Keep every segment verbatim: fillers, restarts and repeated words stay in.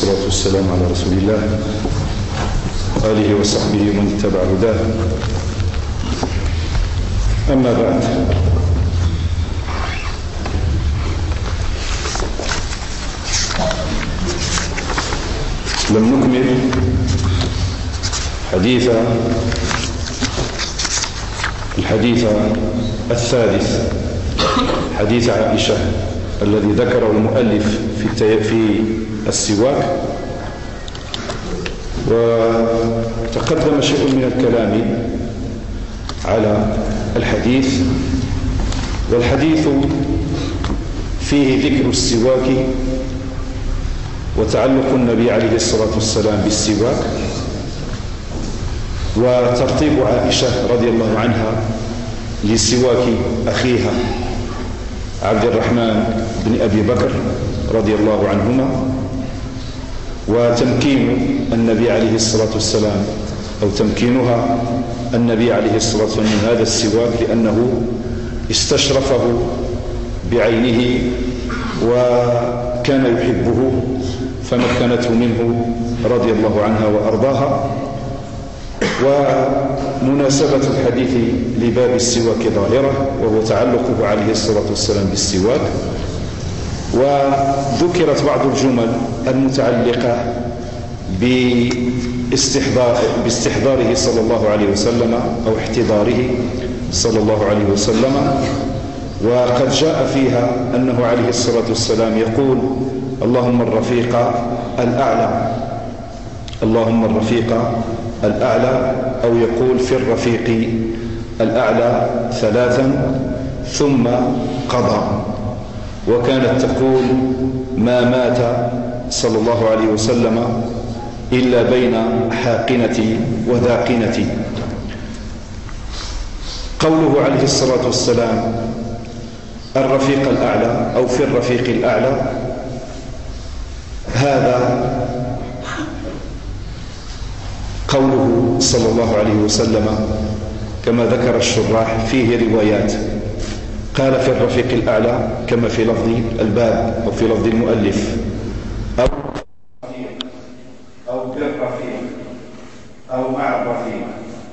والصلاة والسلام على رسول الله وآله وصحبه ومن اتبع هداه. أما بعد، لم نكمل حديث الحديث الثالث، حديث عائشة الذي ذكره المؤلف في في السواك، وتقدم شيء من الكلام على الحديث، والحديث فيه ذكر السواك وتعلق النبي عليه الصلاة والسلام بالسواك، وترتيب عائشة رضي الله عنها لسواك أخيها عبد الرحمن بن أبي بكر رضي الله عنهما، وتمكين النبي عليه الصلاة والسلام أو تمكينها النبي عليه الصلاة والسلام من هذا السواك لأنه استشرفه بعينه وكان يحبه فمكنته منه رضي الله عنها وأرضاها. ومناسبة الحديث لباب السواك ظاهرة، وهو تعلقه عليه الصلاة والسلام بالسواك، وذكرت بعض الجمل المتعلقة باستحضار باستحضاره صلى الله عليه وسلم أو احتضاره صلى الله عليه وسلم، وقد جاء فيها أنه عليه الصلاة والسلام يقول: اللهم الرفيق الأعلى، اللهم الرفيق الأعلى، أو يقول في الرفيق الأعلى ثلاثا ثم قضى. وكانت تقول: ما مات صلى الله عليه وسلم إلا بين حاقنتي وذاقنتي. قوله عليه الصلاة والسلام الرفيق الأعلى أو في الرفيق الأعلى، هذا قوله صلى الله عليه وسلم كما ذكر الشراح فيه روايات، قال في الرفيق الأعلى كما في لفظ الباب أو في لفظ المؤلف، أو أو بالرفيق أو مع الرفيق.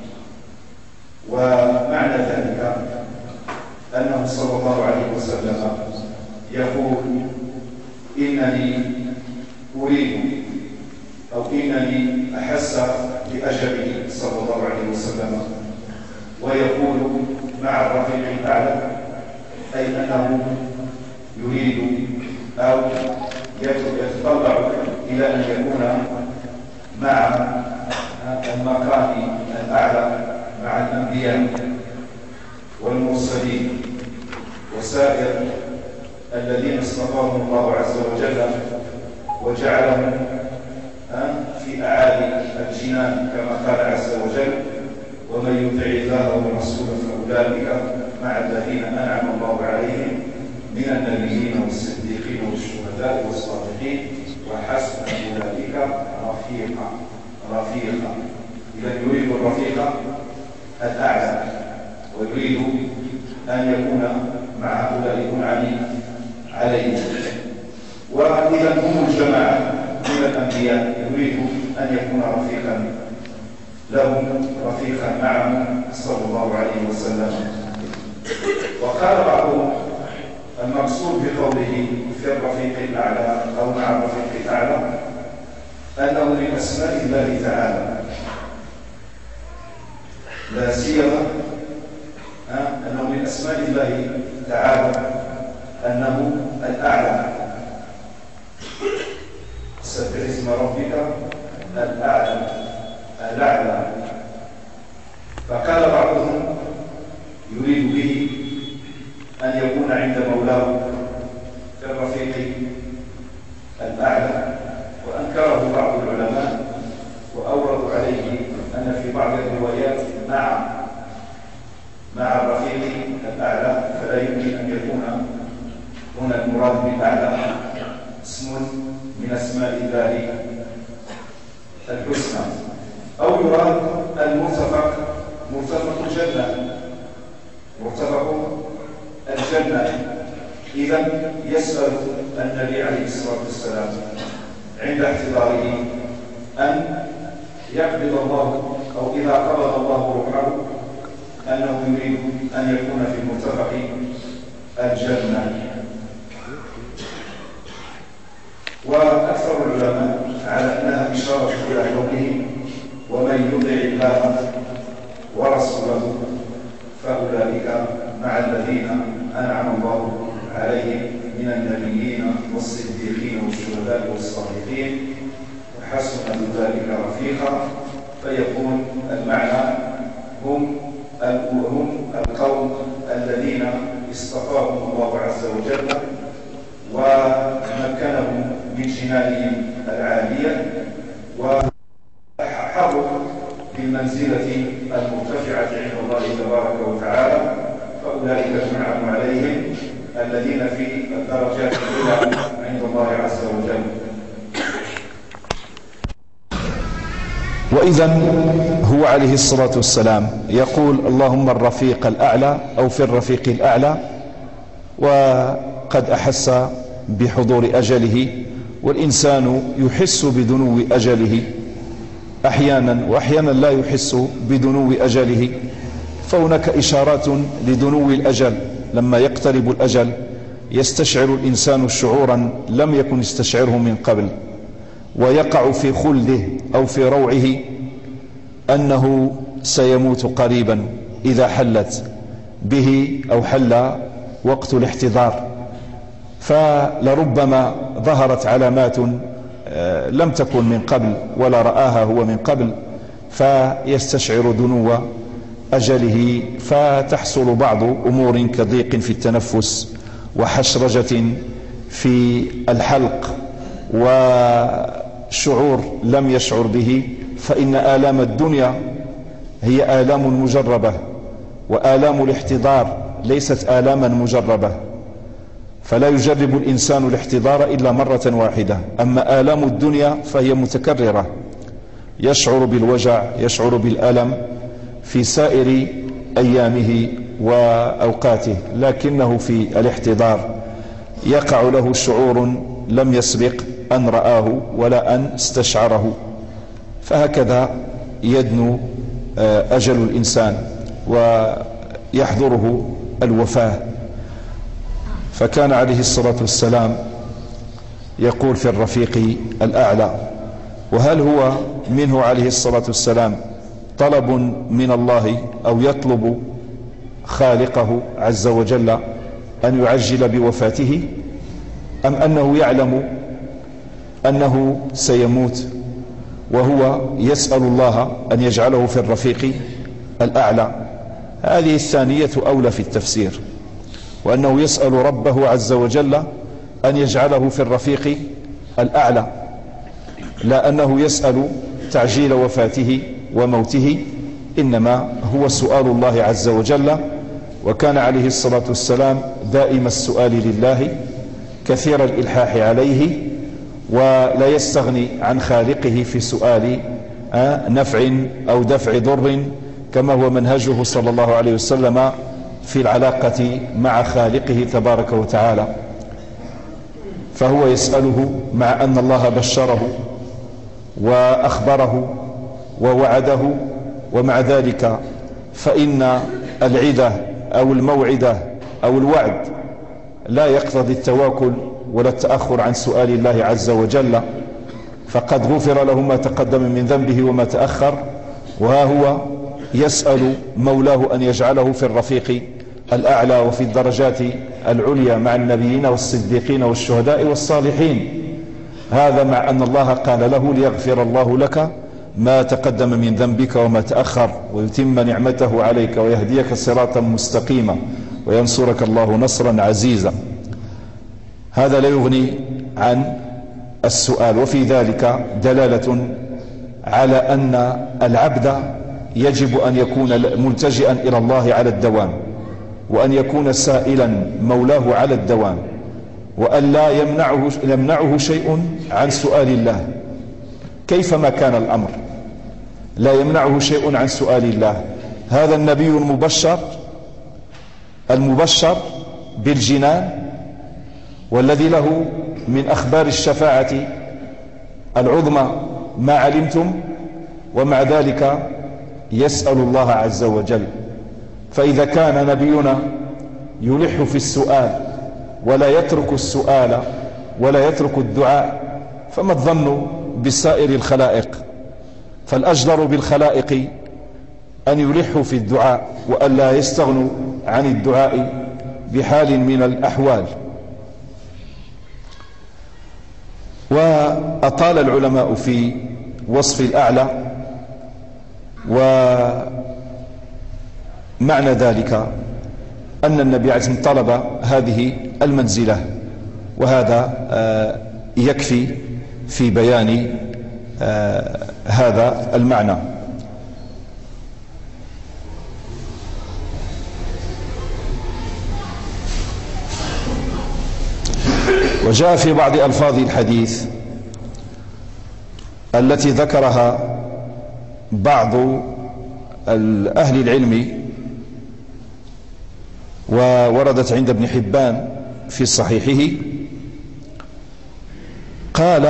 ومعنى ذلك أنه صلى الله عليه وسلم يقول: إنني أريد أو إنني أحس بأجله صلى الله عليه وسلم، ويقول مع الرفيق الأعلى، أي أنه يريد أو يتطلع إلى أن يكون مع المقام الأعلى مع الأنبياء والمرسلين وسائر الذين اصطفاهم الله عز وجل وجعلهم في أعالي الجنان كما قال عز وجل: ومن يطع الله ورسوله فأولئك مع الذين أنعم الله عليهم من النبيين والصديقين والشهداء والصالحين وحسن أولئك رفيقا رفيقا. إذا يريد الرفيق الأعلى ويريد أن يكون مع هؤلاء المنعم عليهم. وإذا هم الجماعة من الأنبياء يريد أن يكون رفيقا لهم، رفيقا معهم صلى الله عليه وسلم. وقال بعضهم: المقصود بقوله في الرفيق الأعلى أو مع الرفيق الأعلى أنه من أسماء الله تعالى، لا سيما أنه من أسماء الله تعالى أنه الأعلى. سبح اسم ربك الأعلى الأعلى. فقال بعضهم يريد به أن يكون عند مولاه في الرفيق الأعلى، وأنكره بعض العلماء وأوردوا عليه أن في بعض الروايات مع مع الرفيق الأعلى، فلا يمكن أن يكون هنا المراد بالأعلى اسم من أسماء الله الحسنى، أو يراد المرتفق مرتفق الجنة مرتفق الجنة. إذا يسأل النبي عليه الصلاة والسلام عند احتضاره أن يقبض الله أو إذا قبض الله روحه أنه يريد أن يكون في مرتفق الجنة. وأكثر العلماء على أنها إشارة إلى قوله ومن يطع الله ورسوله فأولئك مع الذين أنعم الله عليهم من النبيين والصديقين والشهداء والصالحين وحسن ذلك رفيقا. فيكون المعنى هم هم القوم الذين اصطفاهم الله عز وجل ومكنهم من جنانهم العالية وحروا بالمنزلة المرتفعة عند الله تبارك وتعالى. فأولئك يجمعهم عليهم الذين في الدرجات الأولى عند الله عز وجل. وإذن هو عليه الصلاة والسلام يقول اللهم الرفيق الأعلى أو في الرفيق الأعلى، وقد أحس بحضور أجله، والإنسان يحس بدنو أجله أحيانا وأحيانا لا يحس بدنو أجله. فهناك إشارات لدنو الأجل، لما يقترب الأجل يستشعر الإنسان شعورا لم يكن يستشعره من قبل، ويقع في خلده أو في روعه أنه سيموت قريبا إذا حلت به أو حل وقت الاحتضار. فلربما ظهرت علامات لم تكن من قبل ولا رآها هو من قبل، فيستشعر دنو أجله، فتحصل بعض أمور كضيق في التنفس وحشرجة في الحلق وشعور لم يشعر به. فإن آلام الدنيا هي آلام مجربة، وآلام الاحتضار ليست آلاما مجربة، فلا يجرب الإنسان الاحتضار إلا مرة واحدة. أما آلام الدنيا فهي متكررة، يشعر بالوجع يشعر بالألم في سائر أيامه وأوقاته، لكنه في الاحتضار يقع له شعور لم يسبق أن رآه ولا أن استشعره. فهكذا يدنو أجل الإنسان ويحضره الوفاة. فكان عليه الصلاة والسلام يقول في الرفيق الأعلى. وهل هو منه عليه الصلاة والسلام طلب من الله أو يطلب خالقه عز وجل أن يعجل بوفاته، أم أنه يعلم أنه سيموت وهو يسأل الله أن يجعله في الرفيق الأعلى؟ هذه الثانية أولى في التفسير، وأنه يسأل ربه عز وجل أن يجعله في الرفيق الأعلى، لا أنه يسأل تعجيل وفاته وموته، إنما هو سؤال الله عز وجل. وكان عليه الصلاة والسلام دائم السؤال لله كثير الإلحاح عليه، ولا يستغني عن خالقه في سؤال نفع أو دفع ضر، كما هو منهجه صلى الله عليه وسلم في العلاقة مع خالقه تبارك وتعالى. فهو يسأله مع أن الله بشره وأخبره ووعده، ومع ذلك فإن العدة أو الموعدة أو الوعد لا يقتضي التواكل ولا التأخر عن سؤال الله عز وجل، فقد غفر له ما تقدم من ذنبه وما تأخر، وها هو يسأل مولاه أن يجعله في الرفيق الأعلى وفي الدرجات العليا مع النبيين والصديقين والشهداء والصالحين. هذا مع أن الله قال له ليغفر الله لك ما تقدم من ذنبك وما تأخر ويتم نعمته عليك ويهديك صراطا مستقيما وينصرك الله نصرا عزيزا. هذا لا يغني عن السؤال، وفي ذلك دلالة على أن العبد يجب أن يكون ملتجئا إلى الله على الدوام، وأن يكون سائلا مولاه على الدوام، وأن لا يمنعه, يمنعه شيء عن سؤال الله كيفما كان الأمر، لا يمنعه شيء عن سؤال الله. هذا النبي المبشر المبشر بالجنان، والذي له من أخبار الشفاعة العظمى ما علمتم، ومع ذلك يسأل الله عز وجل. فإذا كان نبينا يلح في السؤال ولا يترك السؤال ولا يترك الدعاء، فما الظن بسائر الخلائق؟ فالأجدر بالخلائق أن يلحوا في الدعاء وأن لا يستغنوا عن الدعاء بحال من الأحوال. وأطال العلماء في وصف الأعلى، ومعنى ذلك أن النبي عليه الصلاة والسلام طلب هذه المنزلة، وهذا يكفي في بيان هذا المعنى. وجاء في بعض ألفاظ الحديث التي ذكرها بعض أهل العلم ووردت عند ابن حبان في صحيحه، قال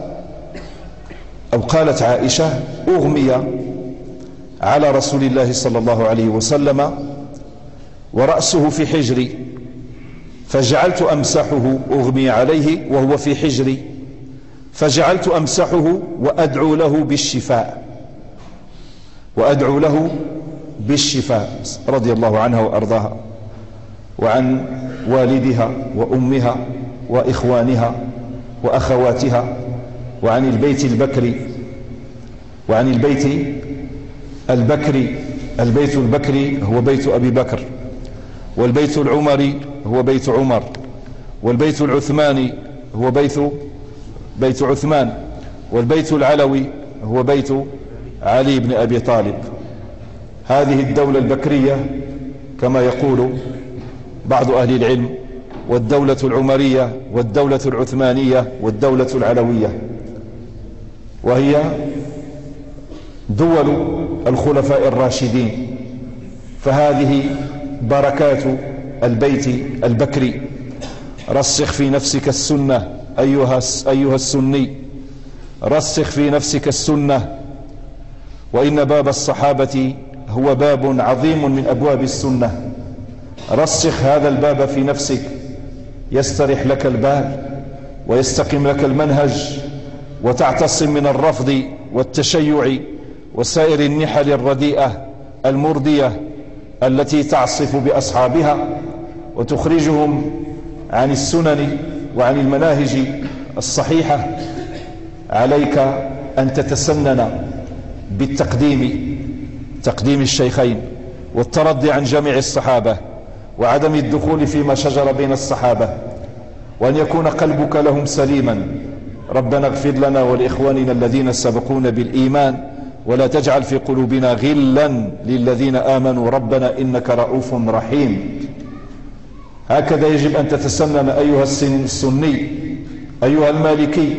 أو قالت عائشة: أغمي على رسول الله صلى الله عليه وسلم ورأسه في حجري، فجعلت أمسحه. أغمي عليه وهو في حجري، فجعلت أمسحه وأدعو له بالشفاء وأدعو له بالشفاء رضي الله عنها وأرضاها، وعن والدها وأمها وإخوانها وأخواتها، وعن البيت البكري وعن البيت البكري البيت البكري هو بيت أبي بكر، والبيت العمري هو بيت عمر، والبيت العثماني هو بيت بيت عثمان، والبيت العلوي هو بيت علي بن أبي طالب. هذه الدولة البكرية كما يقول بعض أهل العلم، والدولة العمرية والدولة العثمانية والدولة العلوية، وهي دول الخلفاء الراشدين. فهذه بركات البيت البكري. رسخ في نفسك السنة أيها أيها السني، رسخ في نفسك السنة، وإن باب الصحابة هو باب عظيم من أبواب السنة. رسخ هذا الباب في نفسك، يسترح لك البال ويستقيم لك المنهج، وتعتصم من الرفض والتشيع وسائر النحل الرديئة المردية التي تعصف بأصحابها وتخرجهم عن السنن وعن المناهج الصحيحة. عليك أن تتسنن بالتقديم، تقديم الشيخين، والترضي عن جميع الصحابة، وعدم الدخول فيما شجر بين الصحابة، وأن يكون قلبك لهم سليما. ربنا اغفر لنا ولإخواننا الذين سبقونا بالإيمان، ولا تجعل في قلوبنا غلا للذين آمنوا ربنا إنك رؤوف رحيم. هكذا يجب أن تتسنن أيها السني، أيها المالكي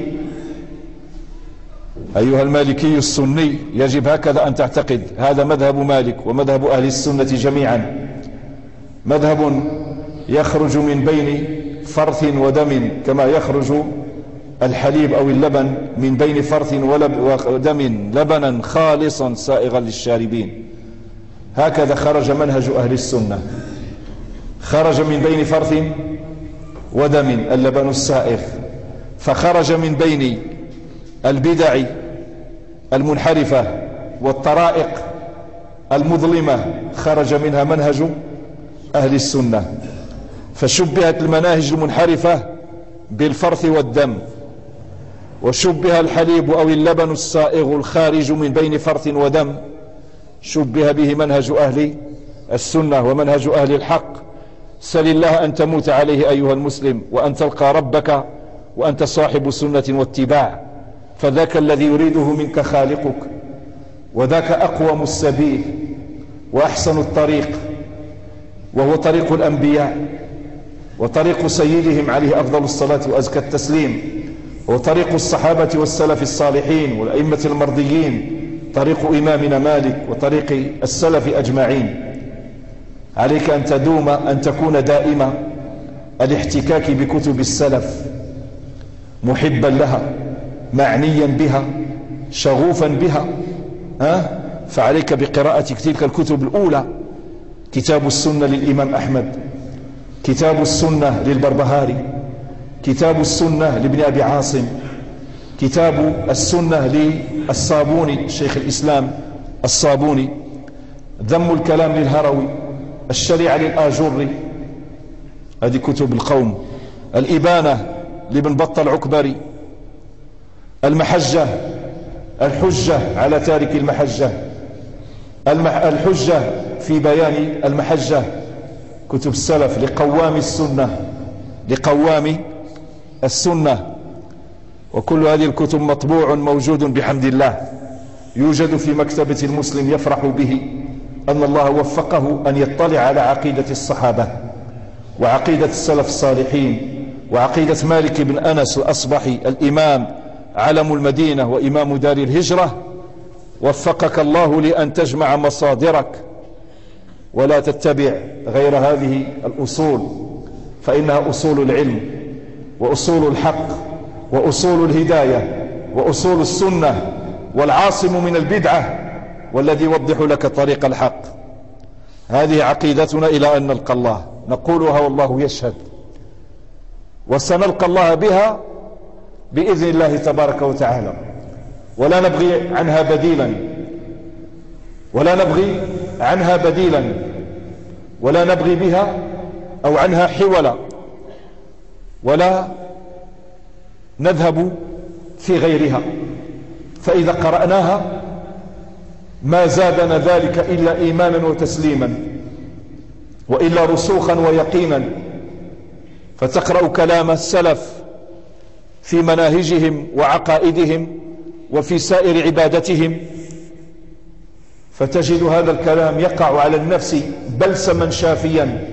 أيها المالكي السني، يجب هكذا أن تعتقد. هذا مذهب مالك ومذهب أهل السنة جميعا، مذهب يخرج من بين فرث ودم، كما يخرج الحليب أو اللبن من بين فرث ودم لبنا خالصا سائغا للشاربين. هكذا خرج منهج أهل السنة، خرج من بين فرث ودم اللبن السائغ، فخرج من بين البدع المنحرفة والطرائق المظلمة، خرج منها منهج أهل السنة. فشبهت المناهج المنحرفة بالفرث والدم، وشبه الحليب أو اللبن السائغ الخارج من بين فرث ودم، شبه به منهج أهل السنة ومنهج أهل الحق. سل الله أن تموت عليه أيها المسلم، وأن تلقى ربك وأنت صاحب سنة واتباع، فذاك الذي يريده منك خالقك، وذاك أقوم السبيل وأحسن الطريق، وهو طريق الأنبياء وطريق سيدهم عليه أفضل الصلاة وأزكى التسليم، وطريق الصحابة والسلف الصالحين والأئمة المرضيين، طريق إمامنا مالك وطريق السلف أجمعين. عليك أن تدوم أن تكون دائما الاحتكاك بكتب السلف، محبا لها معنيا بها شغوفا بها، ها؟ فعليك بقراءة تلك الكتب الأولى: كتاب السنة للإمام أحمد، كتاب السنة للبربهاري، كتاب السنة لابن أبي عاصم، كتاب السنة للصابوني شيخ الإسلام الصابوني، ذم الكلام للهروي، الشريعة للآجري، هذه كتب القوم، الإبانة لابن بطة العكبري، المحجة الحجة على تارك المحجة، الحجة في بيان المحجة، كتب السلف لقوام السنة لقوام السنة. وكل هذه الكتب مطبوع موجود بحمد الله، يوجد في مكتبة المسلم، يفرح به أن الله وفقه أن يطلع على عقيدة الصحابة وعقيدة السلف الصالحين وعقيدة مالك بن أنس الأصبحي الإمام علم المدينة وإمام دار الهجرة. وفقك الله لأن تجمع مصادرك ولا تتبع غير هذه الأصول، فإنها أصول العلم وأصول الحق وأصول الهداية وأصول السنة، والعاصم من البدعة والذي يوضح لك طريق الحق. هذه عقيدتنا إلى أن نلقى الله، نقولها والله يشهد، وسنلقى الله بها بإذن الله تبارك وتعالى، ولا نبغي عنها بديلا ولا نبغي عنها بديلا ولا نبغي بها أو عنها حولا، ولا نذهب في غيرها. فإذا قرأناها ما زادنا ذلك إلا إيمانا وتسليما، وإلا رسوخا ويقينا. فتقرأ كلام السلف في مناهجهم وعقائدهم وفي سائر عبادتهم، فتجد هذا الكلام يقع على النفس بلسما شافيا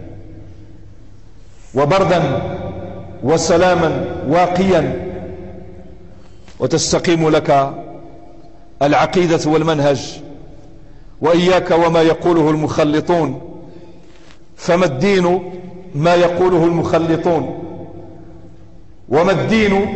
وبردا وسلاما واقيا، وتستقيم لك العقيدة والمنهج. وإياك وما يقوله المخلطون، فما الدين ما يقوله المخلطون، وما الدين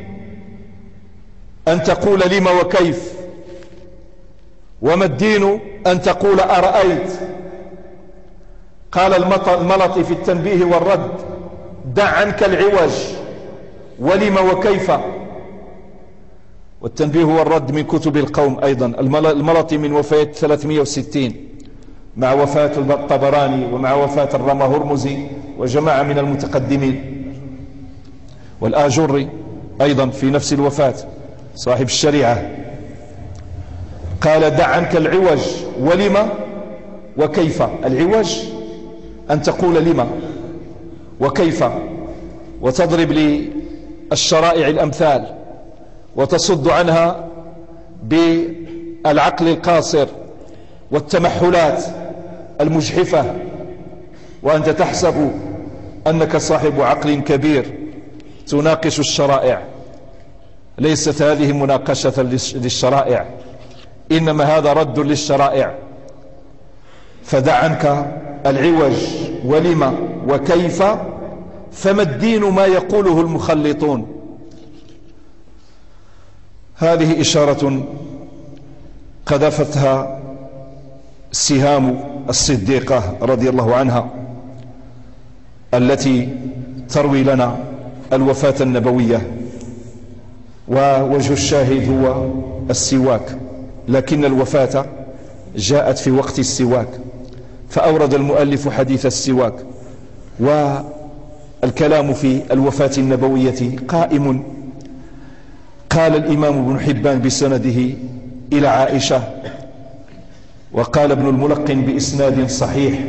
أن تقول لما وكيف، وما الدين أن تقول أرأيت. قال الملطي في التنبيه والرد: دع عنك العوج ولما وكيف. والتنبيه والرد من كتب القوم أيضا. الملطي من وفاة ثلاثمائة وستين مع وفاة الطبراني ومع وفاة الرمى هرمزي وجماعة من المتقدمين، والآجري أيضا في نفس الوفاة صاحب الشريعة. قال: دع عنك العوج ولما وكيف. العوج أن تقول لما وكيف، وتضرب للشرائع الأمثال وتصد عنها بالعقل القاصر والتمحلات المجحفة، وأنت تحسب أنك صاحب عقل كبير تناقش الشرائع. ليست هذه مناقشة للشرائع، إنما هذا رد للشرائع. فدع عنك العوج ولما وكيف، فما الدين ما يقوله المخلطون. هذه إشارة قذفتها سهام الصديقة رضي الله عنها، التي تروي لنا الوفاة النبوية، ووجه الشاهد هو السواك، لكن الوفاة جاءت في وقت السواك، فأورد المؤلف حديث السواك. والكلام في الوفاة النبوية قائم. قال الإمام ابن حبان بسنده إلى عائشة، وقال ابن الملقن بإسناد صحيح،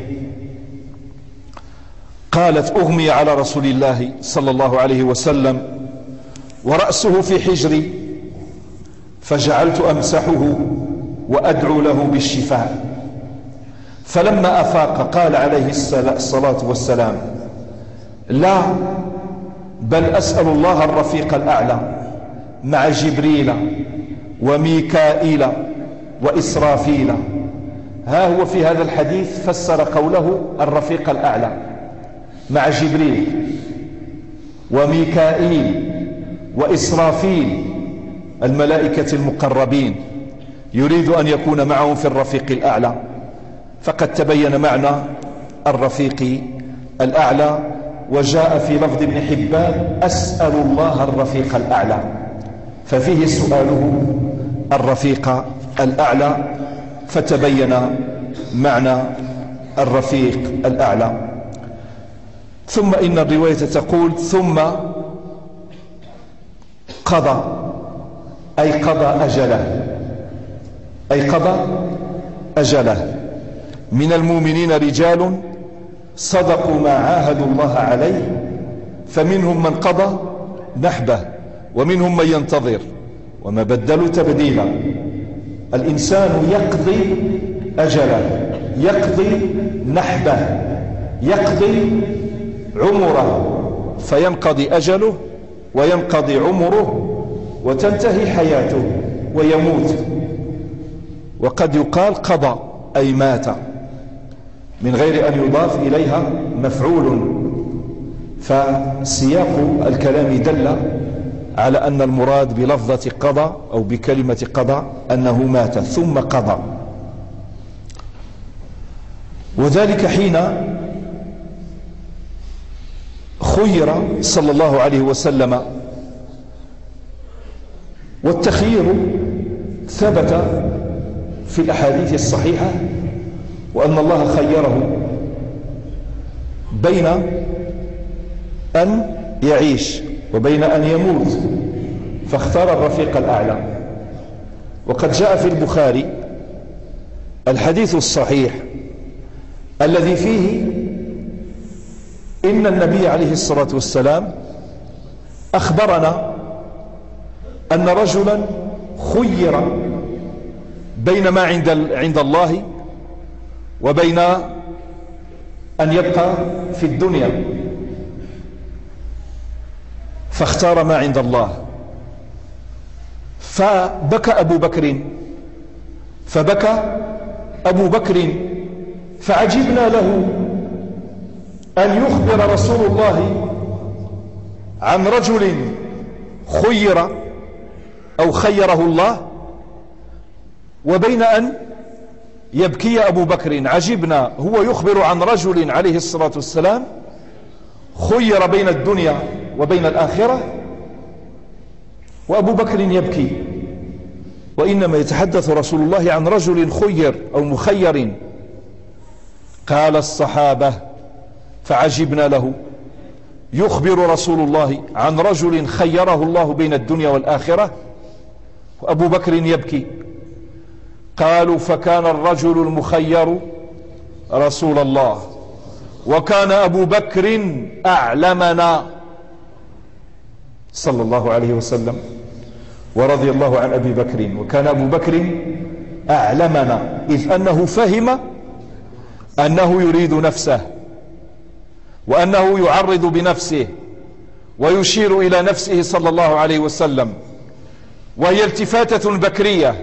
قالت: أغمي على رسول الله صلى الله عليه وسلم ورأسه في حجري، فجعلت أمسحه وأدعو له بالشفاء. فلما أفاق قال عليه الصلاة والسلام: لا، بل أسأل الله الرفيق الأعلى مع جبريل وميكائيل وإسرافيل. ها هو في هذا الحديث فسر قوله الرفيق الأعلى مع جبريل وميكائيل وإسرافيل الملائكة المقربين يريد أن يكون معهم في الرفيق الأعلى، فقد تبين معنى الرفيق الأعلى. وجاء في لفظ ابن حبان أسأل الله الرفيق الأعلى، ففيه سؤاله الرفيق الأعلى، فتبين معنى الرفيق الأعلى. ثم إن الرواية تقول ثم قضى، أي قضى أجله، أي قضى أجله. من المؤمنين رجال صدقوا ما عاهدوا الله عليه، فمنهم من قضى نحبه ومنهم من ينتظر وما بدلوا تبديلا. الإنسان يقضي أجله، يقضي نحبه، يقضي عمره، فينقضي أجله وينقضي عمره وتنتهي حياته ويموت. وقد يقال قضى أي مات من غير أن يضاف إليها مفعول، فسياق الكلام دل على أن المراد بلفظة قضى أو بكلمة قضى أنه مات ثم قضى. وذلك حين خير صلى الله عليه وسلم، والتخيير ثبت في الأحاديث الصحيحة، وأن الله خيره بين أن يعيش وبين أن يموت، فاختار الرفيق الأعلى. وقد جاء في البخاري الحديث الصحيح الذي فيه إن النبي عليه الصلاة والسلام أخبرنا أن رجلا خير بين ما عند عند الله وبين أن يبقى في الدنيا، فاختار ما عند الله. فبكى أبو بكر فبكى أبو بكر فعجبنا له أن يخبر رسول الله عن رجل خير أو خيره الله وبين أن يبكي أبو بكر. عجبنا، هو يخبر عن رجل عليه الصلاة والسلام خير بين الدنيا وبين الآخرة، وأبو بكر يبكي، وإنما يتحدث رسول الله عن رجل خير أو مخير. قال الصحابة فعجبنا له، يخبر رسول الله عن رجل خيره الله بين الدنيا والآخرة وأبو بكر يبكي. قالوا فكان الرجل المخير رسول الله، وكان أبو بكر أعلمنا صلى الله عليه وسلم ورضي الله عن أبي بكر. وكان أبو بكر أعلمنا، إذ أنه فهم أنه يريد نفسه وأنه يعرض بنفسه ويشير إلى نفسه صلى الله عليه وسلم، وهي التفاتة بكرية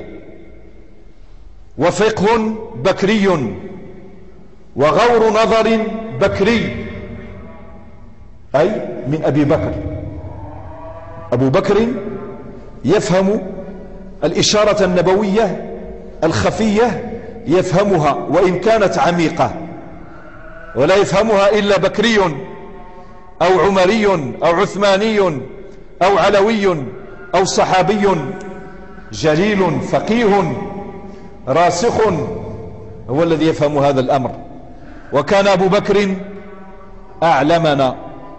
وفقه بكري وغور نظر بكري، أي من أبي بكر. أبو بكر يفهم الإشارة النبوية الخفية، يفهمها وإن كانت عميقة، ولا يفهمها إلا بكري أو عمري أو عثماني أو علوي أو صحابي جليل فقيه راسخ هو الذي يفهم هذا الأمر. وكان أبو بكر أعلمنا.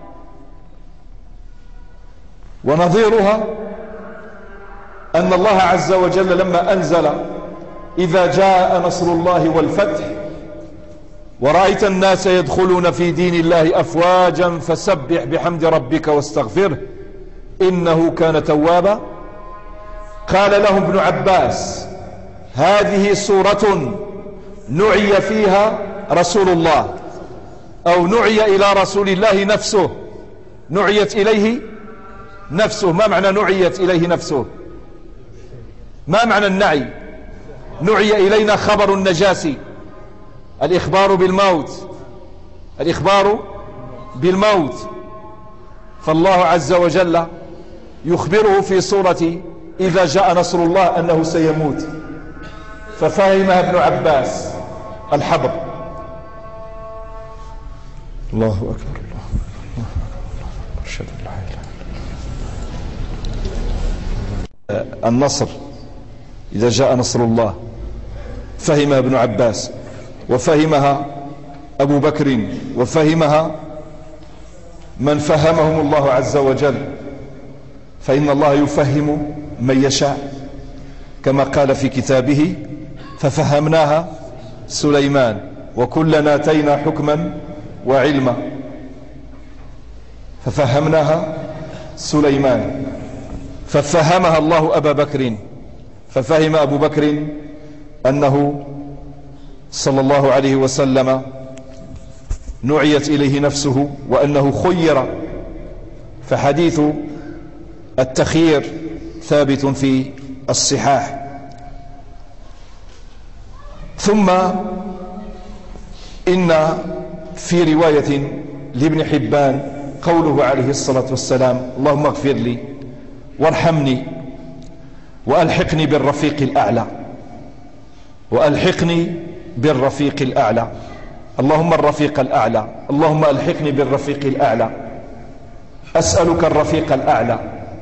ونظيرها أن الله عز وجل لما أنزل إذا جاء نصر الله والفتح ورأيت الناس يدخلون في دين الله أفواجا فسبح بحمد ربك واستغفره إنه كان توابا، قال لهم ابن عباس هذه سورة نعي فيها رسول الله، أو نعي إلى رسول الله نفسه، نعيت إليه نفسه. ما معنى نعيت إليه نفسه؟ ما معنى النعي؟ نعي إلينا خبر النجاسي، الإخبار بالموت، الإخبار بالموت. فالله عز وجل يخبره في سورة إذا جاء نصر الله أنه سيموت، ففهمها ابن عباس الحبر. الله أكبر، الله أكبر، أشهد أن لا إله إلا الله. النصر إذا جاء نصر الله فهمها ابن عباس، وفهمها أبو بكر، وفهمها من فهمهم الله عز وجل، فإن الله يفهم من يشاء كما قال في كتابه: ففهمناها سليمان وكلنا آتينا حكما وعلما. ففهمناها سليمان، ففهمها الله أبا بكر، ففهم أبو بكر أنه صلى الله عليه وسلم نعيت إليه نفسه وأنه خير، فحديث التخيير ثابت في الصحاح. ثم إن في رواية لابن حبان قوله عليه الصلاة والسلام: اللهم اغفر لي وارحمني وألحقني بالرفيق الأعلى، وألحقني بالرفيق الأعلى. اللهم الرفيق الأعلى، اللهم ألحقني بالرفيق الأعلى، أسألك الرفيق الأعلى.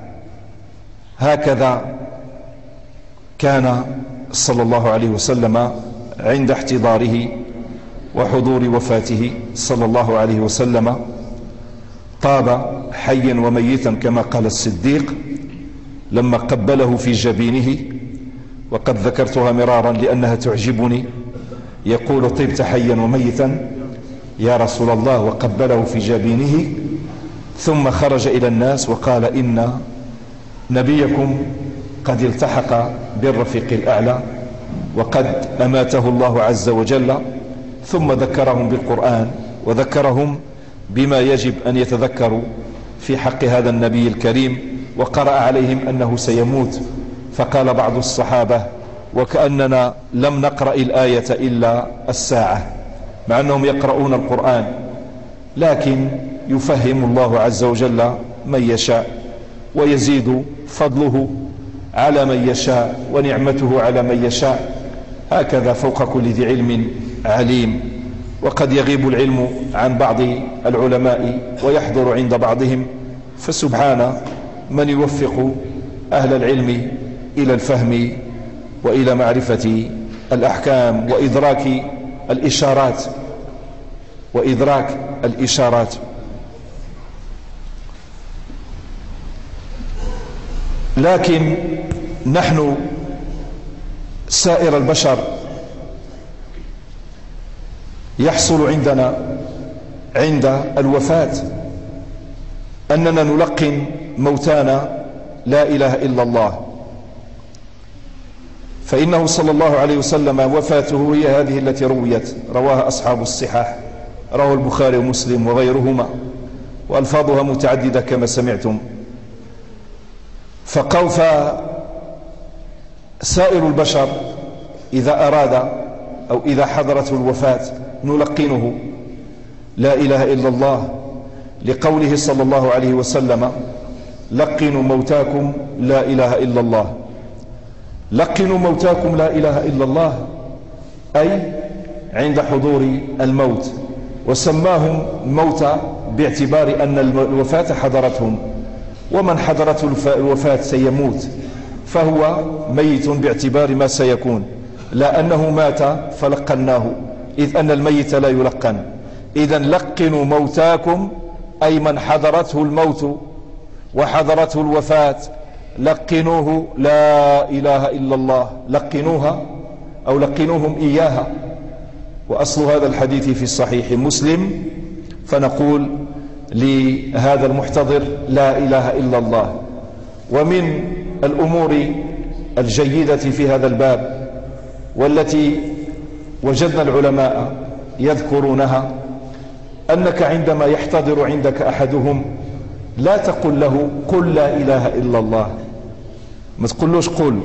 هكذا كان صلى الله عليه وسلم عند احتضاره وحضور وفاته صلى الله عليه وسلم، طاب حيا وميتا كما قال الصديق لما قبله في جبينه، وقد ذكرتها مرارا لأنها تعجبني، يقول: طبت حيا وميتا يا رسول الله، وقبله في جبينه، ثم خرج إلى الناس وقال: إن نبيكم قد التحق بالرفيق الأعلى وقد أماته الله عز وجل. ثم ذكرهم بالقرآن وذكرهم بما يجب أن يتذكروا في حق هذا النبي الكريم، وقرأ عليهم أنه سيموت. فقال بعض الصحابة: وكأننا لم نقرأ الآية إلا الساعة، مع أنهم يقرؤون القرآن، لكن يفهم الله عز وجل من يشاء، ويزيد فضله على من يشاء ونعمته على من يشاء. هكذا فوق كل ذي علم عليم. وقد يغيب العلم عن بعض العلماء ويحضر عند بعضهم، فسبحان من يوفق أهل العلم إلى الفهم وإلى معرفة الأحكام وإدراك الإشارات وإدراك الإشارات. لكن نحن سائر البشر يحصل عندنا عند الوفاة أننا نلقن موتانا لا إله إلا الله، فإنه صلى الله عليه وسلم وفاته هي هذه التي رويت، رواها أصحاب الصحاح، رواه البخاري ومسلم وغيرهما، وألفاظها متعددة كما سمعتم. فقوف سائر البشر إذا أراد أو إذا حضرته الوفاة نلقنه لا إله إلا الله، لقوله صلى الله عليه وسلم: لقنوا موتاكم لا إله إلا الله. لقنوا موتاكم لا إله إلا الله أي عند حضور الموت، وسماهم موتى باعتبار أن الوفاة حضرتهم، ومن حضرته الوفاة سيموت، فهو ميت باعتبار ما سيكون، لا أنه مات فلقناه، إذ أن الميت لا يلقن. إذن لقنوا موتاكم أي من حضرته الموت وحضرته الوفاة لقنوه لا إله إلا الله، لقنوها أو لقنوهم إياها. وأصل هذا الحديث في صحيح مسلم، فنقول لهذا المحتضر لا إله إلا الله. ومن الأمور الجيدة في هذا الباب والتي وجدنا العلماء يذكرونها، أنك عندما يحتضر عندك أحدهم لا تقل له قل لا إله إلا الله، ما تقولوش قل،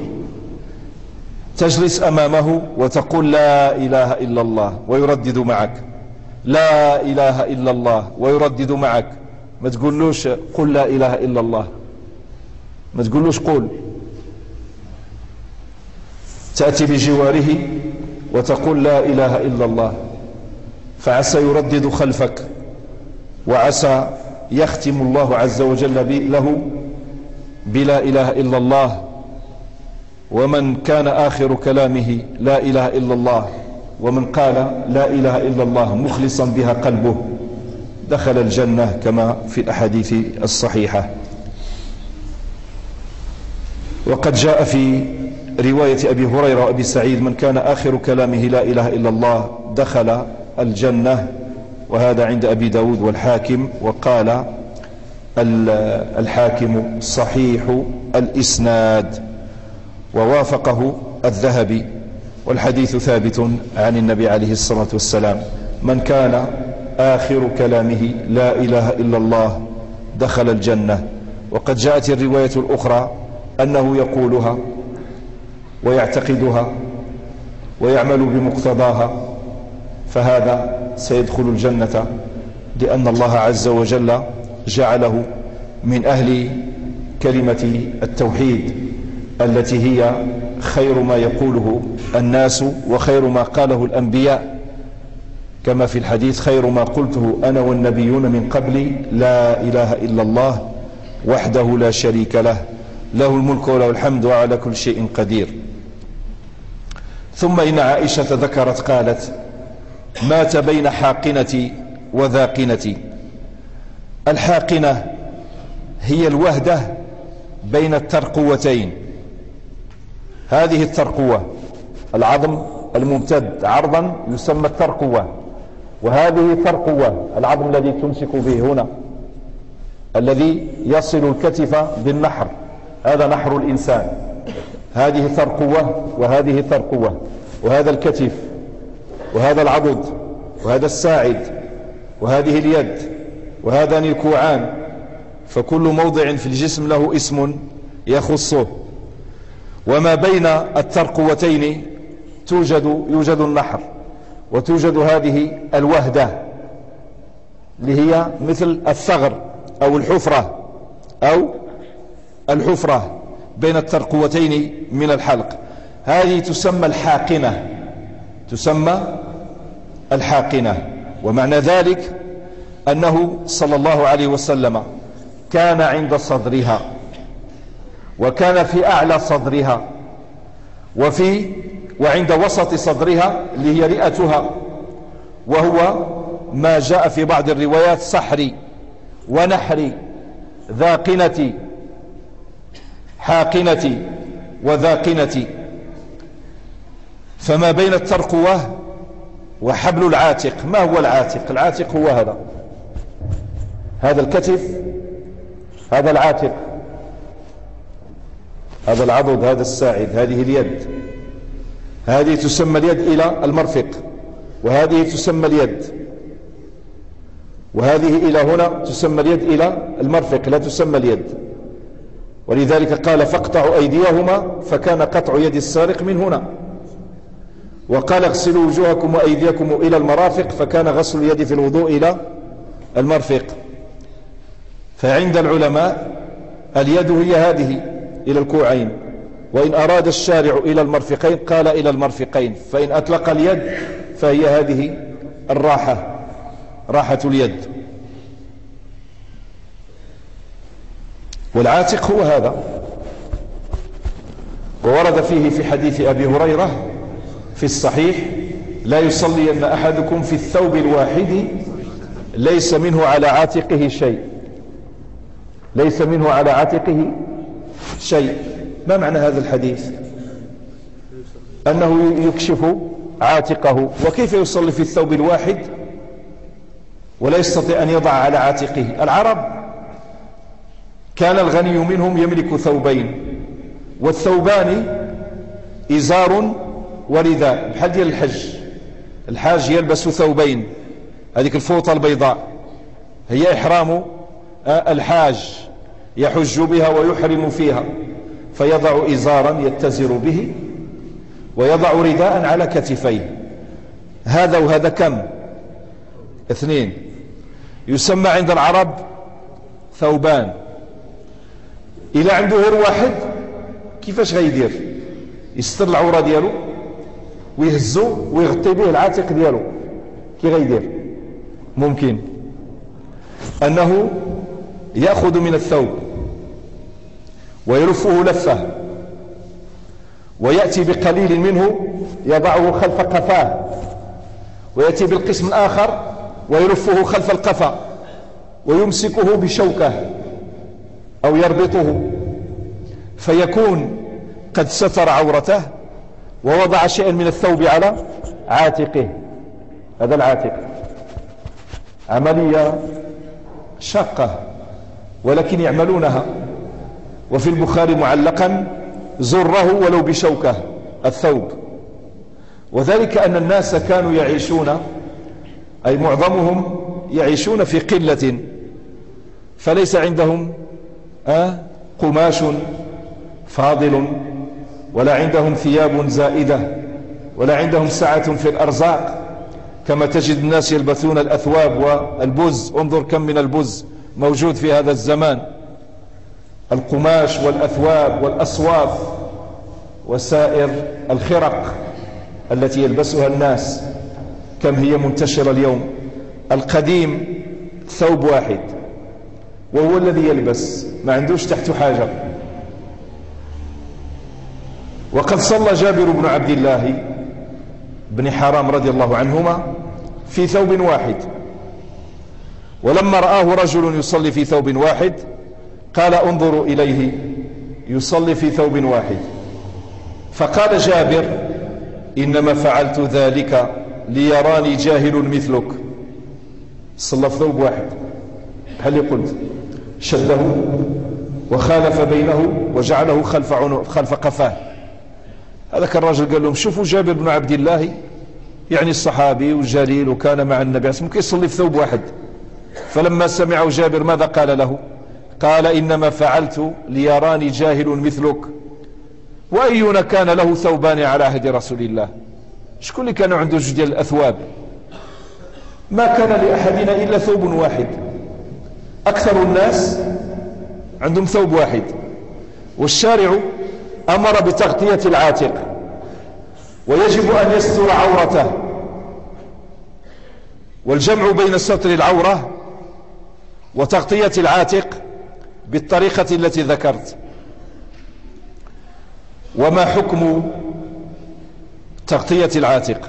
تجلس أمامه وتقول لا إله إلا الله ويردد معك، لا إله إلا الله ويردد معك، ما تقولوش قل لا إله إلا الله، ما تقولوش قل، تأتي بجواره وتقول لا إله إلا الله، فعسى يردد خلفك، وعسى يختم الله عز وجل له بلا إله إلا الله. ومن كان آخر كلامه لا إله إلا الله، ومن قال لا إله إلا الله مخلصا بها قلبه، دخل الجنة كما في الأحاديث الصحيحة. وقد جاء في رواية أبي هريرة وأبي سعيد: من كان آخر كلامه لا إله إلا الله دخل الجنة، وهذا عند أبي داود والحاكم. وقال الحاكم صحيح الإسناد، ووافقه الذهبي، والحديث ثابت عن النبي عليه الصلاة والسلام: من كان آخر كلامه لا إله إلا الله دخل الجنة. وقد جاءت الرواية الأخرى أنه يقولها ويعتقدها ويعمل بمقتضاها، فهذا سيدخل الجنة، لأن الله عز وجل جعله من أهل كلمة التوحيد التي هي خير ما يقوله الناس وخير ما قاله الأنبياء، كما في الحديث: خير ما قلته أنا والنبيون من قبلي لا إله إلا الله وحده لا شريك له، له الملك وله الحمد وعلى كل شيء قدير. ثم إن عائشة ذكرت قالت: مات بين حاقنتي وذاقنتي. الحاقنة هي الوهدة بين الترقوتين. هذه الترقوة، العظم الممتد عرضا يسمى الترقوة، وهذه الترقوة العظم الذي تمسك به هنا، الذي يصل الكتف بالنحر، هذا نحر الإنسان. هذه ترقوة وهذه ترقوة، وهذا الكتف وهذا العضد وهذا الساعد وهذه اليد وهذان الكوعان، فكل موضع في الجسم له اسم يخصه. وما بين الترقوتين توجد يوجد النحر، وتوجد هذه الوهدة اللي هي مثل الثغر أو الحفرة أو الحفرة بين الترقوتين من الحلق، هذه تسمى الحاقنة، تسمى الحاقنة. ومعنى ذلك أنه صلى الله عليه وسلم كان عند صدرها، وكان في أعلى صدرها، وفي وعند وسط صدرها اللي هي رئتها، وهو ما جاء في بعض الروايات سحري ونحري ذاقنتي حاقنتي وذاقنتي. فما بين الترقوة وحبل العاتق. ما هو العاتق؟ العاتق هو هذا هذا الكتف، هذا العاتق، هذا العضد، هذا الساعد، هذه اليد، هذه تسمى اليد إلى المرفق، وهذه تسمى اليد، وهذه إلى هنا تسمى اليد إلى المرفق، لا تسمى اليد. ولذلك قال: فاقطعوا أيديهما، فكان قطع يد السارق من هنا. وقال: اغسلوا وجوهكم وأيديكم إلى المرافق، فكان غسل اليد في الوضوء إلى المرفق. فعند العلماء اليد هي هذه إلى الكوعين، وإن أراد الشارع إلى المرفقين قال إلى المرفقين، فإن أطلق اليد فهي هذه الراحة، راحة اليد. والعاتق هو هذا. وورد فيه في حديث أبي هريرة في الصحيح: لا يصلين أحدكم في الثوب الواحد ليس منه على عاتقه شيء، ليس منه على عاتقه شيء. ما معنى هذا الحديث؟ أنه يكشف عاتقه. وكيف يصلي في الثوب الواحد ولا يستطيع أن يضع على عاتقه؟ العرب كان الغني منهم يملك ثوبين، والثوبان إزار ورداء، بحال ديال الحج. الحاج يلبس ثوبين، هذيك الفوطة البيضاء هي إحرام الحاج، يحج بها ويحرم فيها، فيضع إزارا يتزر به، ويضع رداء على كتفيه. هذا وهذا كم؟ اثنين. يسمى عند العرب ثوبان. إلى عنده غير واحد كيفاش غيدير؟ يستر العورة ديالو ويهزو ويغطي به العاتق ديالو. كي غيدير؟ ممكن أنه يأخذ من الثوب ويلفه لفة ويأتي بقليل منه يضعه خلف قفاه، ويأتي بالقسم الآخر ويلفه خلف القفا ويمسكه بشوكة أو يربطه، فيكون قد ستر عورته ووضع شيئا من الثوب على عاتقه. هذا العاتق عملية شاقة ولكن يعملونها. وفي البخاري معلقا زره ولو بشوكة الثوب. وذلك أن الناس كانوا يعيشون، أي معظمهم يعيشون في قلة، فليس عندهم آه قماش فاضل، ولا عندهم ثياب زائدة، ولا عندهم سعة في الأرزاق كما تجد الناس يلبثون الأثواب والبز. انظر كم من البز موجود في هذا الزمان. القماش والأثواب والأصواف وسائر الخرق التي يلبسها الناس كم هي منتشرة اليوم. القديم ثوب واحد وهو الذي يلبس، ما عندوش تحته حاجة. وقد صلى جابر بن عبد الله بن حرام رضي الله عنهما في ثوب واحد، ولما رآه رجل يصلي في ثوب واحد قال انظروا إليه يصلي في ثوب واحد. فقال جابر إنما فعلت ذلك ليراني جاهل مثلك. صلى في ثوب واحد هل قلت شده وخالف بينه وجعله خلف عنق خلف قفاه. هذاك الرجل قال لهم شوفوا جابر بن عبد الله يعني الصحابي والجليل وكان مع النبي ممكن يصلي في ثوب واحد. فلما سمعوا جابر ماذا قال له؟ قال إنما فعلت ليراني جاهل مثلك. وأينا كان له ثوبان على عهد رسول الله؟ شكون اللي كانوا عنده جوج ديال الأثواب؟ ما كان لأحدنا إلا ثوب واحد. أكثر الناس عندهم ثوب واحد. والشارع أمر بتغطية العاتق ويجب أن يستر عورته. والجمع بين ستر العورة وتغطية العاتق بالطريقة التي ذكرت. وما حكم تغطية العاتق؟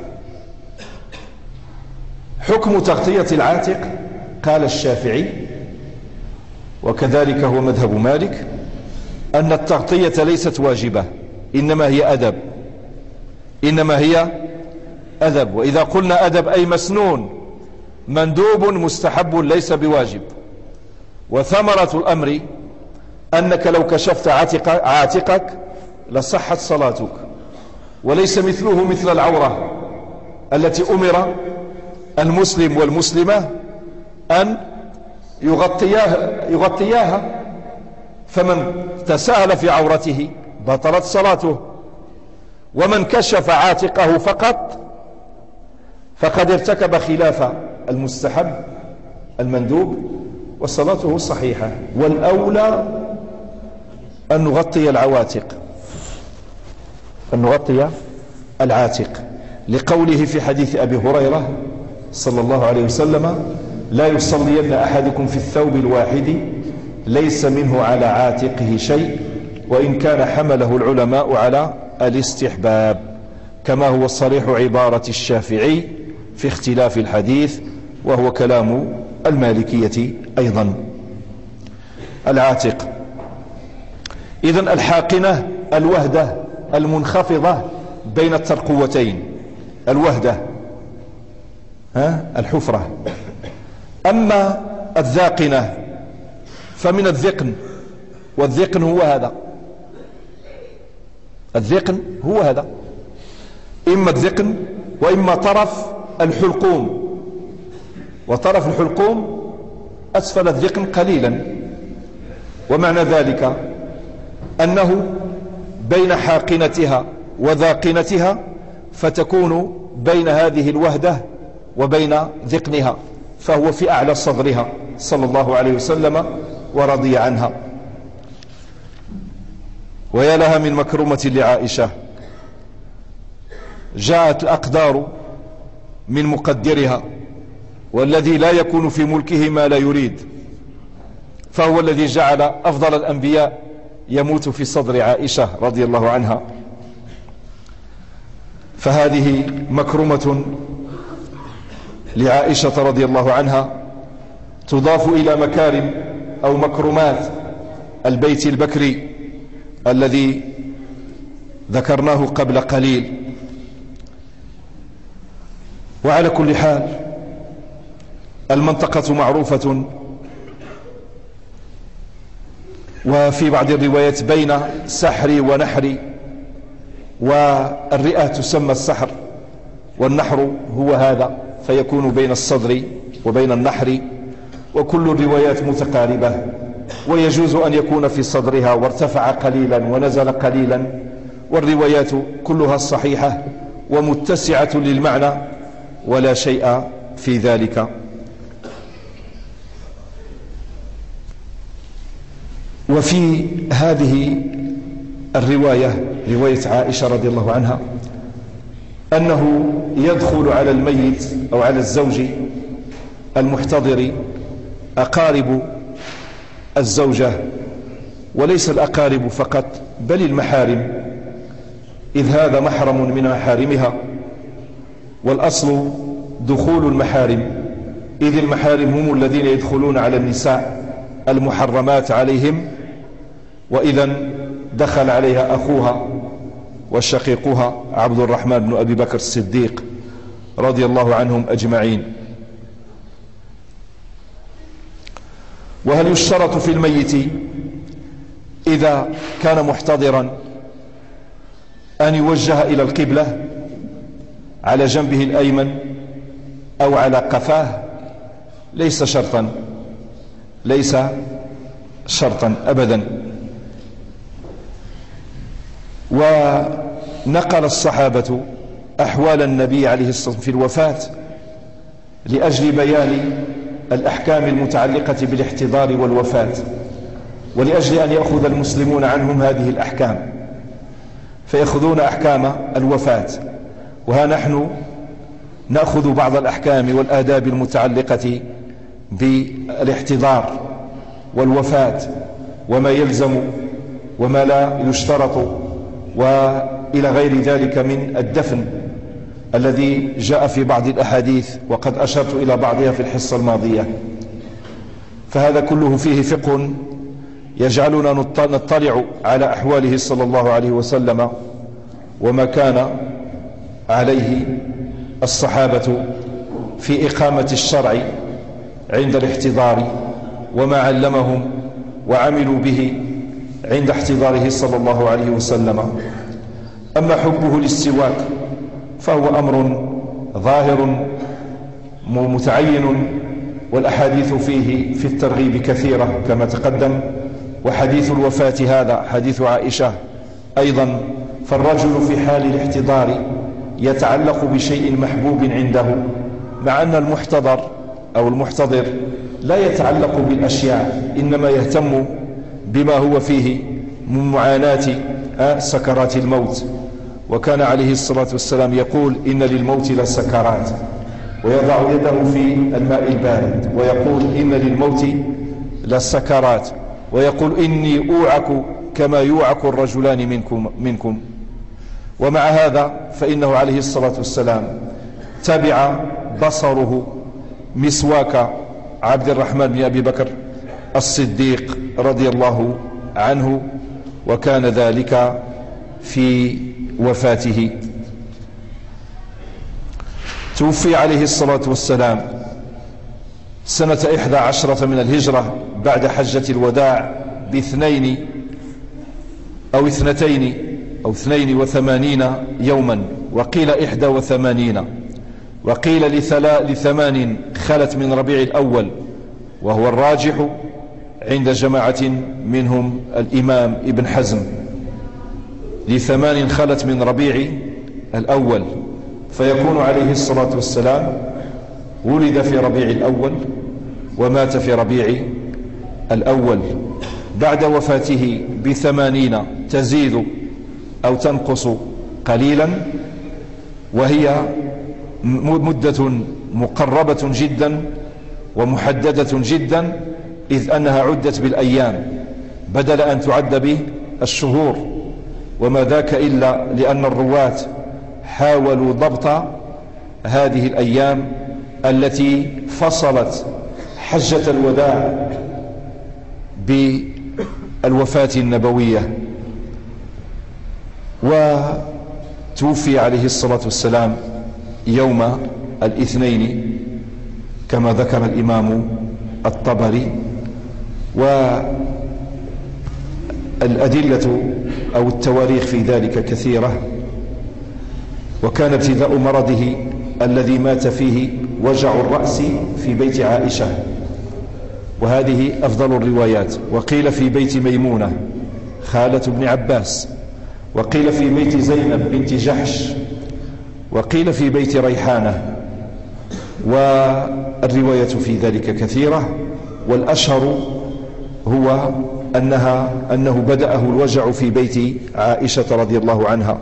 حكم تغطية العاتق قال الشافعي وكذلك هو مذهب مالك أن التغطية ليست واجبة، إنما هي أدب. إنما هي أدب. وإذا قلنا أدب أي مسنون، مندوب مستحب ليس بواجب. وثمرة الأمر أنك لو كشفت عاتق عاتقك لصحت صلاتك، وليس مثله مثل العورة التي أمر المسلم والمسلمة أن يغطياها, يغطياها فمن تساهل في عورته بطلت صلاته، ومن كشف عاتقه فقط فقد ارتكب خلاف المستحب المندوب وصلاته صحيحة. والأولى أن نغطي العواتق، أن نغطي العاتق لقوله في حديث أبي هريرة صلى الله عليه وسلم لا يصلين أحدكم في الثوب الواحد ليس منه على عاتقه شيء، وإن كان حمله العلماء على الاستحباب، كما هو صريح عبارة الشافعي في اختلاف الحديث، وهو كلام المالكية أيضا. العاتق إذن الحاقنة الوهدة المنخفضة بين الترقوتين، الوهدة ها الحفرة. أما الذاقنة فمن الذقن، والذقن هو هذا، الذقن هو هذا، إما الذقن وإما طرف الحلقوم، وطرف الحلقوم أسفل الذقن قليلا. ومعنى ذلك أنه بين حاقنتها وذاقنتها، فتكون بين هذه الوهدة وبين ذقنها، فهو في أعلى صدرها صلى الله عليه وسلم ورضي عنها. ويا لها من مكرمة لعائشة جاءت الأقدار من مقدرها، والذي لا يكون في ملكه ما لا يريد، فهو الذي جعل أفضل الأنبياء يموت في صدر عائشة رضي الله عنها. فهذه مكرمة لعائشة رضي الله عنها، تضاف إلى مكارم أو مكرمات البيت البكري الذي ذكرناه قبل قليل. وعلى كل حال المنطقة معروفة، وفي بعض الروايات بين سحري ونحري، والرئة تسمى السحر، والنحر هو هذا، فيكون بين الصدر وبين النحر، وكل الروايات متقاربة، ويجوز أن يكون في صدرها وارتفع قليلا ونزل قليلا، والروايات كلها صحيحة ومتسعة للمعنى ولا شيء في ذلك. وفي هذه الرواية، رواية عائشة رضي الله عنها، أنه يدخل على الميت أو على الزوج المحتضر أقارب الزوجة، وليس الأقارب فقط بل المحارم، إذ هذا محرم من محارمها، والأصل دخول المحارم، إذ المحارم هم الذين يدخلون على النساء المحرمات عليهم، وإذا دخل عليها أخوها وشقيقها عبد الرحمن بن أبي بكر الصديق رضي الله عنهم أجمعين. وهل يشترط في الميت إذا كان محتضرا أن يوجه إلى القبلة على جنبه الأيمن أو على قفاه؟ ليس شرطا، ليس شرطا أبدا. ونقل الصحابة أحوال النبي عليه الصلاة والسلام في الوفاة لأجل بيان الأحكام المتعلقة بالاحتضار والوفاة، ولأجل أن يأخذ المسلمون عنهم هذه الأحكام، فيأخذون أحكام الوفاة، وها نحن نأخذ بعض الأحكام والآداب المتعلقة بالاحتضار والوفاة، وما يلزم وما لا يشترط، وإلى غير ذلك من الدفن الذي جاء في بعض الأحاديث، وقد أشرت إلى بعضها في الحصة الماضية. فهذا كله فيه فقه يجعلنا نطلع على أحواله صلى الله عليه وسلم وما كان عليه الصحابة في إقامة الشرع عند الاحتضار، وما علمهم وعملوا به عند احتضاره صلى الله عليه وسلم. أما حبه للسواك فهو أمر ظاهر متعين، والأحاديث فيه في الترغيب كثيرة كما تقدم. وحديث الوفاة هذا حديث عائشة أيضا، فالرجل في حال الاحتضار يتعلق بشيء محبوب عنده، مع أن المحتضر أو المحتضر لا يتعلق بالأشياء، إنما يهتم بما هو فيه من معاناة سكرات الموت. وكان عليه الصلاة والسلام يقول: إن للموت لسكرات، ويضع يده في الماء البارد ويقول: إن للموت لسكرات، ويقول: إني أوعك كما يوعك الرجلان منكم, منكم. ومع هذا فإنه عليه الصلاة والسلام تبع بصره مسواك عبد الرحمن بن أبي بكر الصديق رضي الله عنه، وكان ذلك في وفاته. توفي عليه الصلاة والسلام سنة إحدى عشرة من الهجرة بعد حجة الوداع باثنين أو اثنتين أو اثنين وثمانين يوما، وقيل إحدى وثمانين، وقيل لثمان خلت من ربيع الأول، وهو الراجح عند جماعة منهم الإمام ابن حزم، لثمان خلت من ربيع الأول، فيكون عليه الصلاة والسلام ولد في ربيع الأول ومات في ربيع الأول. بعد وفاته بثمانين تزيد أو تنقص قليلا وهي مدة مقربة جدا ومحددة جدا، إذ أنها عدت بالأيام بدل أن تعد بالشهور، وما ذاك إلا لأن الرواة حاولوا ضبط هذه الأيام التي فصلت حجة الوداع بالوفاة النبوية. وتوفي عليه الصلاة والسلام يوم الاثنين كما ذكر الإمام الطبري. والأدلة أو التواريخ في ذلك كثيرة. وكان ابتداء مرضه الذي مات فيه وجع الرأس في بيت عائشة، وهذه أفضل الروايات. وقيل في بيت ميمونة خالة ابن عباس، وقيل في بيت زينب بنت جحش، وقيل في بيت ريحانة. والرواية في ذلك كثيرة، والأشهر هو أنها أنه بدأه الوجع في بيت عائشة رضي الله عنها.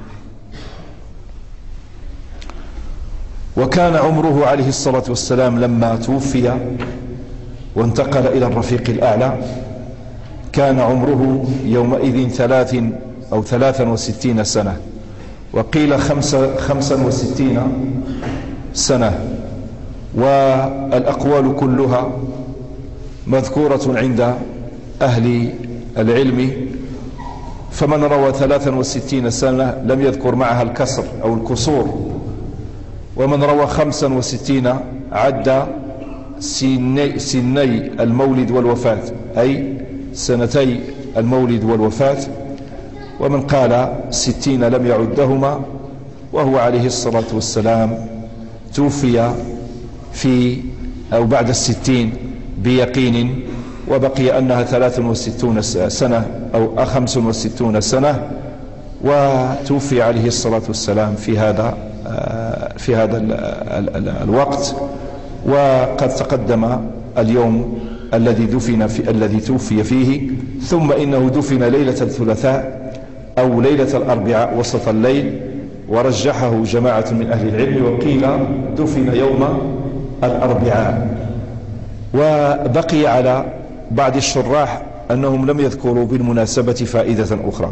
وكان عمره عليه الصلاة والسلام لما توفي وانتقل إلى الرفيق الأعلى كان عمره يومئذ ثلاث أو ثلاثا وستين سنة، وقيل خمسة خمسا وستين سنة. والأقوال كلها مذكورة عند أهل العلم، فمن روى ثلاثا وستين سنة لم يذكر معها الكسر أو الكسور، ومن روى خمسا وستين عد سني, سني المولد والوفاة، أي سنتي المولد والوفاة. ومن قال ستين لم يعدهما، وهو عليه الصلاة والسلام توفي في أو بعد الستين بيقين، وبقي أنها ثلاث وستون سنة أو خمس وستون سنة، وتوفي عليه الصلاة والسلام في هذا في هذا الوقت. وقد تقدم اليوم الذي دفن في الذي توفي فيه، ثم إنه دفن ليلة الثلاثاء أو ليلة الأربعاء وسط الليل، ورجحه جماعة من أهل العلم، وقيل دفن يوم الأربعاء. وبقي على بعض الشراح أنهم لم يذكروا بالمناسبة فائدة أخرى.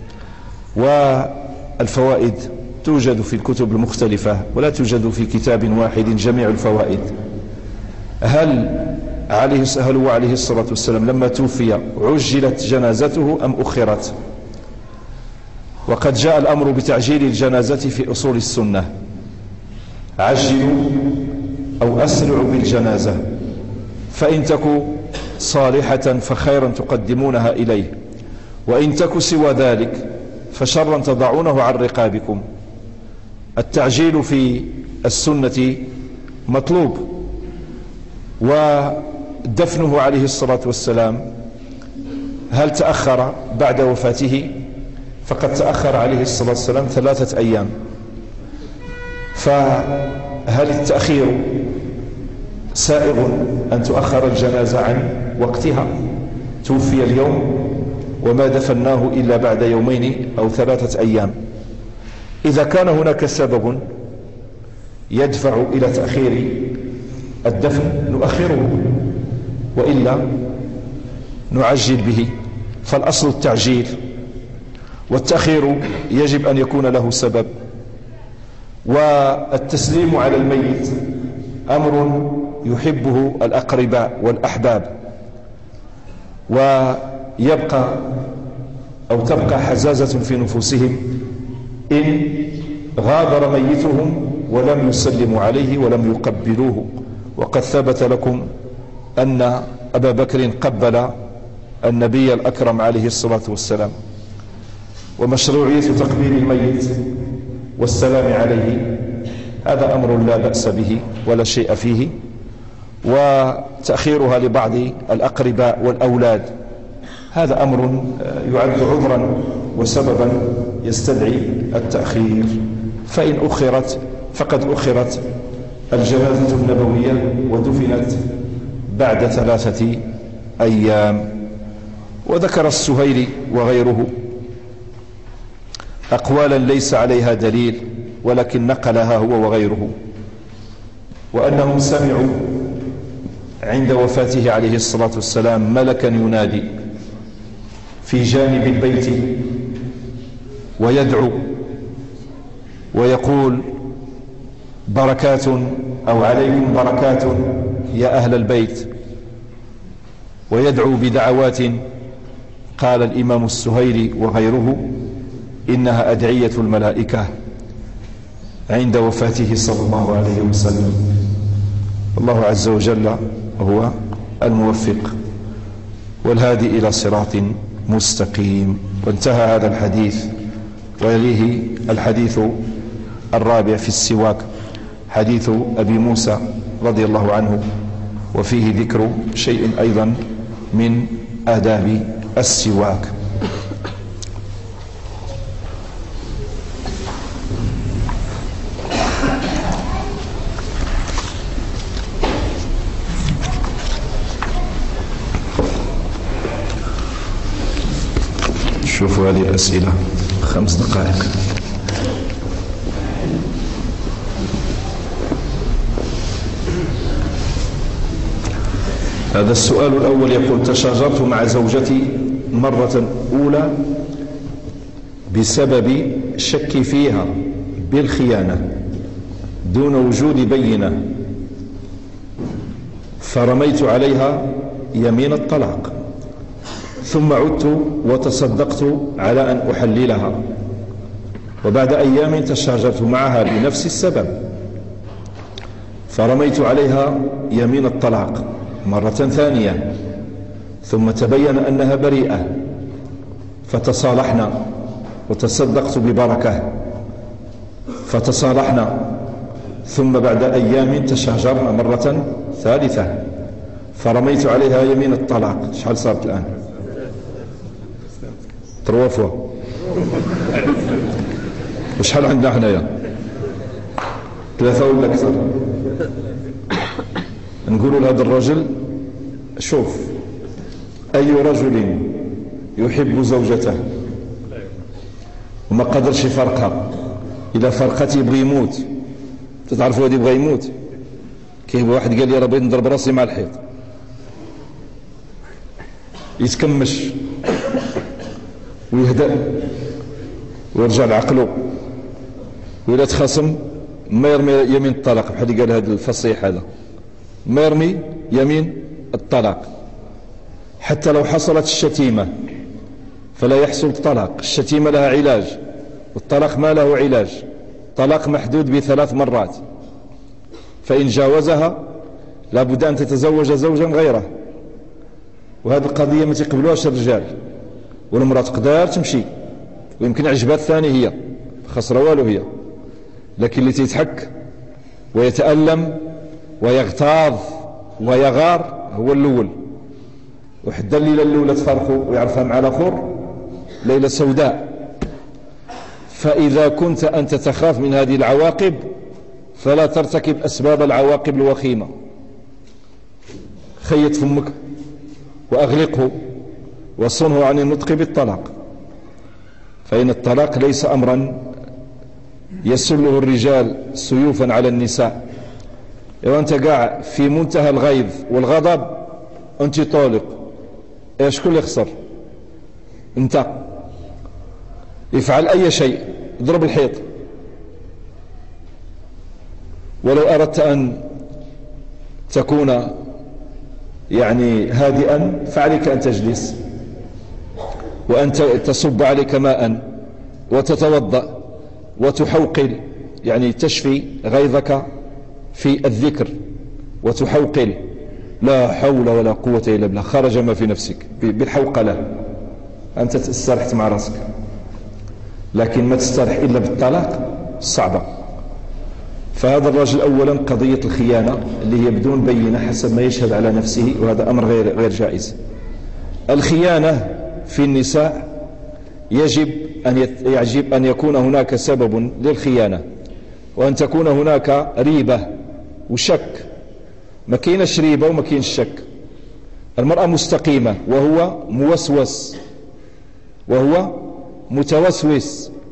والفوائد توجد في الكتب المختلفة، ولا توجد في كتاب واحد جميع الفوائد. هل عليه هل هو عليه الصلاة والسلام لما توفي عجلت جنازته أم أخرت؟ وقد جاء الأمر بتعجيل الجنازة في أصول السنة، عجلوا أو أسرعوا بالجنازة، فإن تكو صالحة فخيرا تقدمونها إليه، وإن تكو سوى ذلك فشرا تضعونه عن رقابكم. التعجيل في السنة مطلوب، ودفنه عليه الصلاة والسلام هل تأخر بعد وفاته؟ فقد تأخر عليه الصلاة والسلام ثلاثة أيام، فهل التأخير سائغ أن تؤخر الجنازة عن وقتها؟ توفي اليوم وما دفناه إلا بعد يومين أو ثلاثة أيام. إذا كان هناك سبب يدفع إلى تأخير الدفن نؤخره، وإلا نعجل به. فالأصل التعجيل، والتأخير يجب أن يكون له سبب. والتسليم على الميت أمر يحبه الأقرباء والأحباب، ويبقى أو تبقى حزازة في نفوسهم إن غادر ميتهم ولم يسلموا عليه ولم يقبلوه. وقد ثبت لكم أن أبا بكر قبل النبي الأكرم عليه الصلاة والسلام. ومشروعية تقبيل الميت والسلام عليه هذا أمر لا بأس به ولا شيء فيه، وتأخيرها لبعض الأقرباء والأولاد هذا أمر يعد عذرا وسببا يستدعي التأخير. فإن أخرت فقد أخرت الجنازة النبوية ودفنت بعد ثلاثة أيام. وذكر السهيلي وغيره أقوالا ليس عليها دليل ولكن نقلها هو وغيره، وأنهم سمعوا عند وفاته عليه الصلاة والسلام ملكا ينادي في جانب البيت ويدعو ويقول بركات أو عليكم بركات يا أهل البيت، ويدعو بدعوات قال الإمام السهيري وغيره إنها أدعية الملائكة عند وفاته صلى الله عليه وسلم. الله عز وجل هو الموفق والهادي إلى صراط مستقيم. وانتهى هذا الحديث، ويليه الحديث الرابع في السواك حديث أبي موسى رضي الله عنه، وفيه ذكر شيء أيضا من آداب السواك. شوفوا هذه الأسئلة، خمس دقائق. هذا السؤال الأول يقول: تشاجرت مع زوجتي مرة أولى بسبب شكي فيها بالخيانة دون وجود بينة، فرميت عليها يمين الطلاق، ثم عدت وتصدقت على أن أحللها، وبعد أيام تشاجرت معها بنفس السبب فرميت عليها يمين الطلاق مرة ثانية، ثم تبين أنها بريئة فتصالحنا وتصدقت ببركة فتصالحنا، ثم بعد أيام تشاجرنا مرة ثالثة فرميت عليها يمين الطلاق. شحال صارت الآن؟ تروا فوا. وشحال عندنا حنايا؟ ثلاثة ولا أكثر؟ نقولوا لهذا الرجل: شوف، أي رجل يحب زوجته وما قدرش يفرقها، إذا فرقت يبغي يموت. تتعرفوا هذا يبغى يموت؟ كيف واحد قال لي: راه بغيت نضرب راسي مع الحيط، يتكمش ويهدأ ويرجع لعقله، وإذا تخاصم ما يرمي يمين الطلاق، بحال قال هذا الفصيح هذا، ما يرمي يمين الطلاق حتى لو حصلت الشتيمة فلا يحصل الطلاق. الشتيمة لها علاج والطلاق ما له علاج. طلاق محدود بثلاث مرات، فإن جاوزها لابد أن تتزوج زوجا غيره، وهذه القضية ما تقبلوهاش الرجال، والمرأة تقدر تمشي ويمكن عجبات ثاني هي خسر والو هي، لكن اللي تيتحك ويتألم ويغتاظ ويغار هو الأول. وحتى الليلة الأولى تفرقوا ويعرفها مع الآخر ليلة سوداء. فإذا كنت أنت تخاف من هذه العواقب فلا ترتكب أسباب العواقب الوخيمة. خيط فمك وأغلقه وصنه عن النطق بالطلاق، فإن الطلاق ليس أمرا يسله الرجال سيوفا على النساء. وأنت قاع في منتهى الغيظ والغضب أنت طالق، إيش كل يخسر؟ أنت افعل أي شيء، اضرب الحيط. ولو أردت أن تكون يعني هادئا فعليك أن تجلس وأن تصب عليك ماء وتتوضأ وتحوقل، يعني تشفي غيظك في الذكر وتحوقل لا حول ولا قوة إلا بالله، خرج ما في نفسك بالحوقلة، أنت استرحت مع رأسك. لكن ما تسترح إلا بالطلاق صعبة. فهذا الرجل أولا قضية الخيانة اللي هي بدون بينة حسب ما يشهد على نفسه، وهذا أمر غير غير جائز. الخيانة في النساء يجب أن يجب أن يكون هناك سبب للخيانة، وأن تكون هناك ريبة وشك. ما كاينش ريبة وما كاينش شك. المرأة مستقيمة وهو موسوس وهو متوسوس،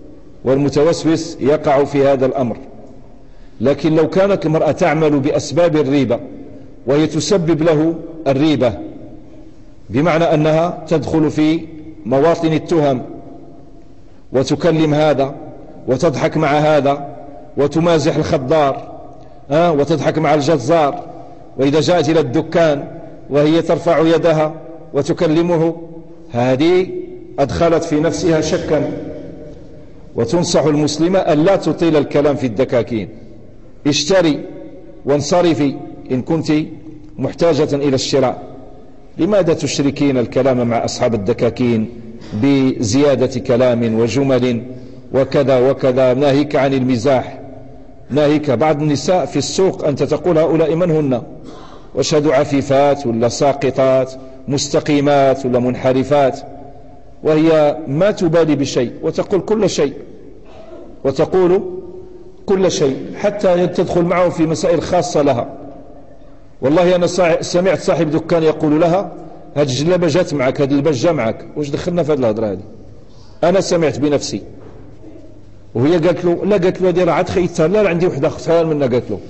والمتوسوس يقع في هذا الأمر. لكن لو كانت المرأة تعمل بأسباب الريبة وهي تسبب له الريبة، بمعنى أنها تدخل في مواطن التهم وتكلم هذا وتضحك مع هذا وتمازح الخضار آه وتضحك مع الجزار، وإذا جاءت إلى الدكان وهي ترفع يدها وتكلمه، هذه أدخلت في نفسها شكا. وتنصح المسلمة أن لا تطيل الكلام في الدكاكين، اشتري وانصرفي إن كنت محتاجة إلى الشراء. لماذا تشركين الكلام مع أصحاب الدكاكين بزيادة كلام وجمل وكذا وكذا، ناهيك عن المزاح، ناهيك. بعض النساء في السوق أنت تقول هؤلاء من هن، واشهد عفيفات ولا ساقطات، مستقيمات ولا منحرفات، وهي ما تبالي بشيء وتقول كل شيء، وتقول كل شيء حتى تدخل معه في مسائل خاصة لها. والله أنا سمعت صاحب دكان يقول لها هذه الجلابة جات معك، هذا الباج جا معك، واش دخلنا في هذه الهضرة هذه؟ أنا سمعت بنفسي. وهي قالت له لا، قالت له هذه راه عاد خيتها، لا عندي وحده اختها منها، قالت له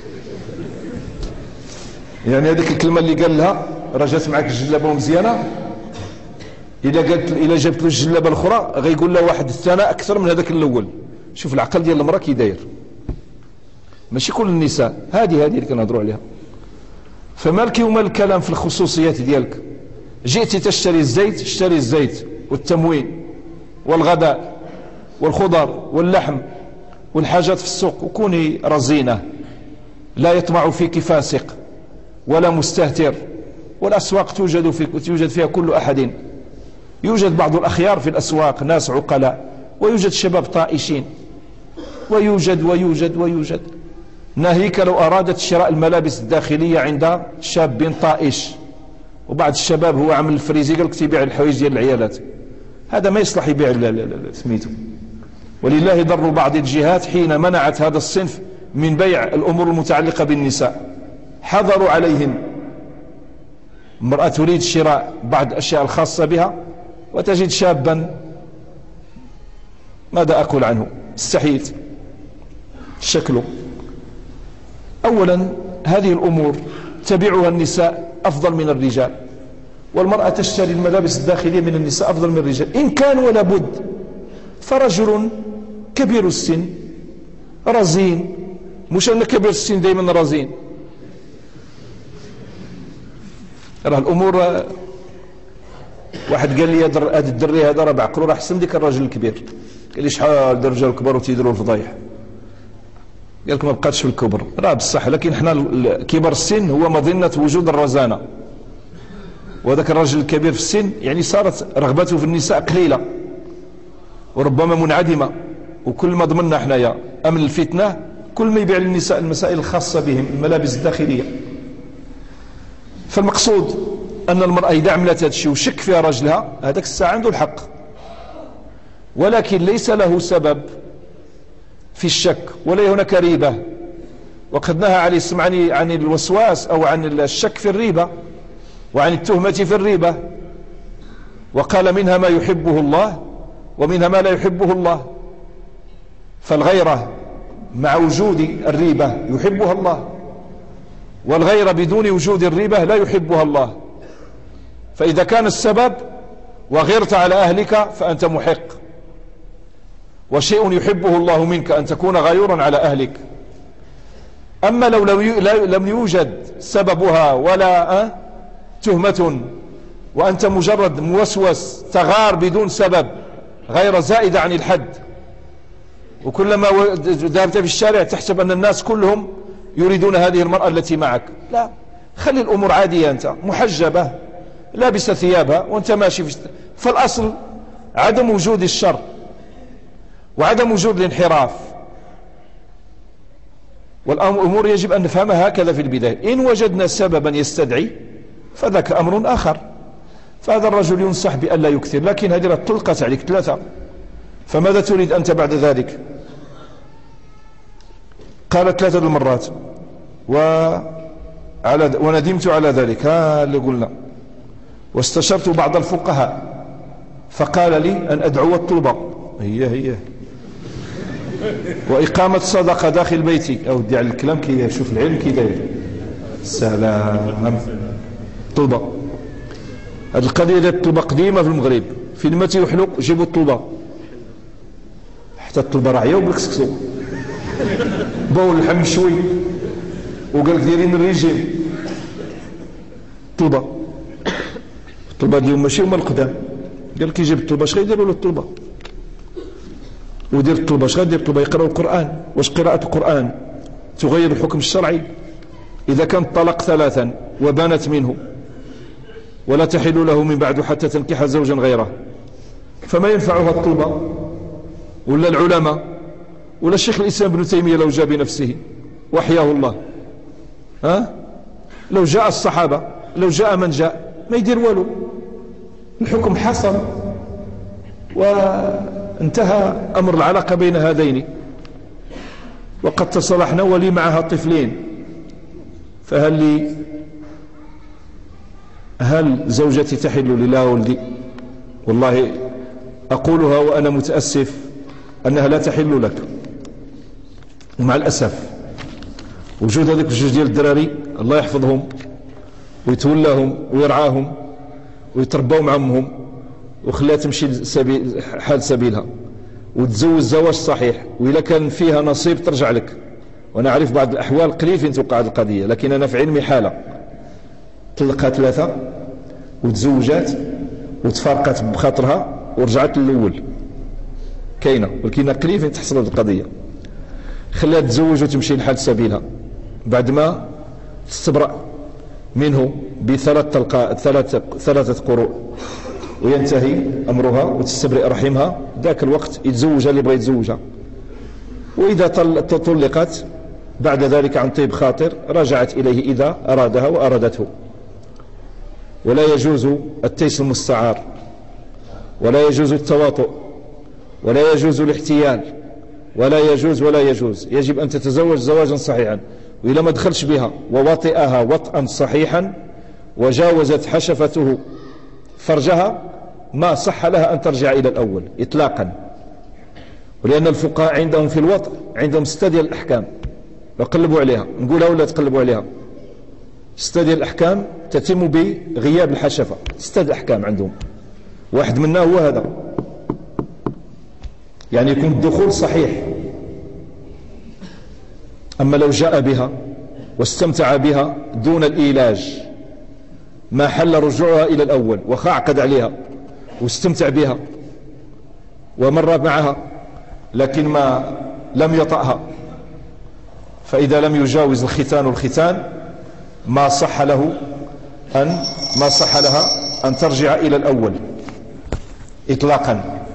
يعني هذيك الكلمة اللي قال لها راه جات معك الجلابة مزيانة، إلا قالت إلا جابت له الجلابة الأخرى غيقول له واحد الثانى أكثر من هذاك الأول. شوف العقل ديال المرأة كي داير، ماشي كل النساء، هذه هذه اللي كنهضروا عليها. فمالك ومال الكلام في الخصوصيات ديالك. جئتي تشتري الزيت، اشتري الزيت والتموين والغداء والخضر واللحم والحاجات في السوق، وكوني رزينة، لا يطمع فيك فاسق ولا مستهتر. والأسواق توجد في توجد فيها كل أحد، يوجد بعض الأخيار في الأسواق، ناس عقلاء، ويوجد شباب طائشين، ويوجد ويوجد ويوجد. ناهيك لو أرادت شراء الملابس الداخلية عند شاب طائش، وبعض الشباب هو عمل الفريزي قال لك تبيع الحوايج ديال العيالات، هذا ما يصلح يبيع سميتو. ولله ضر بعض الجهات حين منعت هذا الصنف من بيع الأمور المتعلقة بالنساء، حظروا عليهم. المرأة تريد شراء بعض الأشياء الخاصة بها وتجد شابا ماذا أقول عنه، استحيت شكله. أولا هذه الأمور تبيعها النساء أفضل من الرجال، والمرأة تشتري الملابس الداخلية من النساء أفضل من الرجال إن كان ولا بد. فرجل كبير السن رزين، مش أن كبير السن دائما رزين، راه الأمور. واحد قال لي هذا الدري هذا راه بعقله راه احسن ديك الراجل الكبير. قال لي شحال دار الرجال الكبار وتيديروا الفضايح، قال لك ما بقاتش في الكبر، راه بصح، لكن حنا كبر السن هو مظنة وجود الرزانة، وذاك الرجل الكبير في السن يعني صارت رغبته في النساء قليلة وربما منعدمة. وكل ما ضمننا حنايا أمن الفتنة كل ما يبيع للنساء المسائل الخاصة بهم، الملابس الداخلية. فالمقصود أن المرأة إذا عملت هذا الشيء وشك فيها رجلها، هذاك الساعة عنده الحق، ولكن ليس له سبب في الشك ولا هناك ريبة. وقد نهى عليه السلام عن الوسواس أو عن الشك في الريبة وعن التهمة في الريبة، وقال منها ما يحبه الله ومنها ما لا يحبه الله. فالغيرة مع وجود الريبة يحبها الله، والغيرة بدون وجود الريبة لا يحبها الله. فإذا كان السبب وغيرت على أهلك فأنت محق، وشيء يحبه الله منك أن تكون غيورا على أهلك. أما لو لم يوجد سببها ولا أه تهمة، وأنت مجرد موسوس تغار بدون سبب، غير زائدة عن الحد، وكلما ذهبت في الشارع تحسب أن الناس كلهم يريدون هذه المرأة التي معك، لا، خلي الأمور عادية، أنت محجبة لابسة ثيابها وأنت ماشي في. فالأصل عدم وجود الشر وعدم وجود الانحراف، والأمور يجب أن نفهمها هكذا في البداية. إن وجدنا سببا يستدعي فذاك أمر آخر، فهذا الرجل ينصح بأن لا يكثر، لكن هذه طلقت عليك ثلاثة، فماذا تريد أنت بعد ذلك؟ قالت ثلاثة المرات وعلى وندمت على ذلك، ها اللي قلنا. واستشرت بعض الفقهاء فقال لي أن أدعو الطلبة، هي هي وإقامة الصدقة داخل بيتك. أو دي على الكلام كي شوف العلم كي داير. سلام. طوبة. هذه القضية ديال الطوبة قديمة في المغرب. فين ما تيوحلوا جيبوا الطوبة. حتى الطوبة راه عياو بالكسكسو. باو اللحم شوي وقال لك دايرين الريجيم. طوبة. الطوبة اليوم ماشي هما القدام. قال لك يجيب الطوبة اش غيديروا له الطوبة؟ ودير الطوبة اش غادير الطوبة؟ يقراوا القرآن. واش قراءة القرآن تغير الحكم الشرعي؟ إذا كان طلق ثلاثا وبانت منه ولا تحل له من بعد حتى تنكح زوجا غيره، فما ينفعها الطوبة ولا العلماء ولا الشيخ الإسلام ابن تيمية لو جاء بنفسه وحياه الله؟ ها؟ لو جاء الصحابة، لو جاء من جاء، ما يدير والو. الحكم حصل وانتهى أمر العلاقة بين هذين، وقد تصالحنا ولي معها طفلين. فهل لي هل زوجتي تحل لي؟ لا ولدي، والله أقولها وأنا متأسف أنها لا تحل لك. ومع الأسف وجود هذيك الجوج ديال الدراري الله يحفظهم ويتولاهم ويرعاهم ويتربوا مع امهم وخلاها تمشي سبيل حال سبيلها وتزوج زواج صحيح، وإذا كان فيها نصيب ترجع لك. وأنا أعرف بعض الأحوال قليل فين توقع هذه القضية، لكن أنا في علمي حالة طلقها ثلاثة وتزوجات وتفارقت بخاطرها ورجعت للأول. كاينة، ولكن قليل فين تحصل هذه القضية. خلاها تتزوج وتمشي لحال سبيلها بعد ما تستبرأ منه بثلاث طلقات ثلاثة ثلاثة قروء وينتهي أمرها وتستبرئ رحمها. ذاك الوقت يتزوجها اللي بغى يتزوجها. وإذا طلقت بعد ذلك عن طيب خاطر رجعت إليه إذا أرادها وأرادته. ولا يجوز التيس المستعار، ولا يجوز التواطؤ، ولا يجوز الاحتيال، ولا يجوز ولا يجوز. يجب أن تتزوج زواجا صحيحا. وإذا ما دخلش بها ووطئها وطئا صحيحا وجاوزت حشفته فرجها ما صح لها أن ترجع إلى الأول إطلاقا. ولأن الفقهاء عندهم في الوطء عندهم ستة ديال الأحكام، يقلبوا عليها. نقولها ولا تقلبوا عليها؟ ستة ديال الأحكام تتم بغياب الحشفة. ستة ديال الأحكام عندهم، واحد منها هو هذا، يعني يكون الدخول صحيح. أما لو جاء بها واستمتع بها دون الإيلاج ما حل رجوعها إلى الأول، وخاعقد عليها واستمتع بها ومر معها لكن ما لم يطأها، فإذا لم يجاوز الختان الختان ما صح له أن ما صح لها أن ترجع إلى الأول إطلاقا.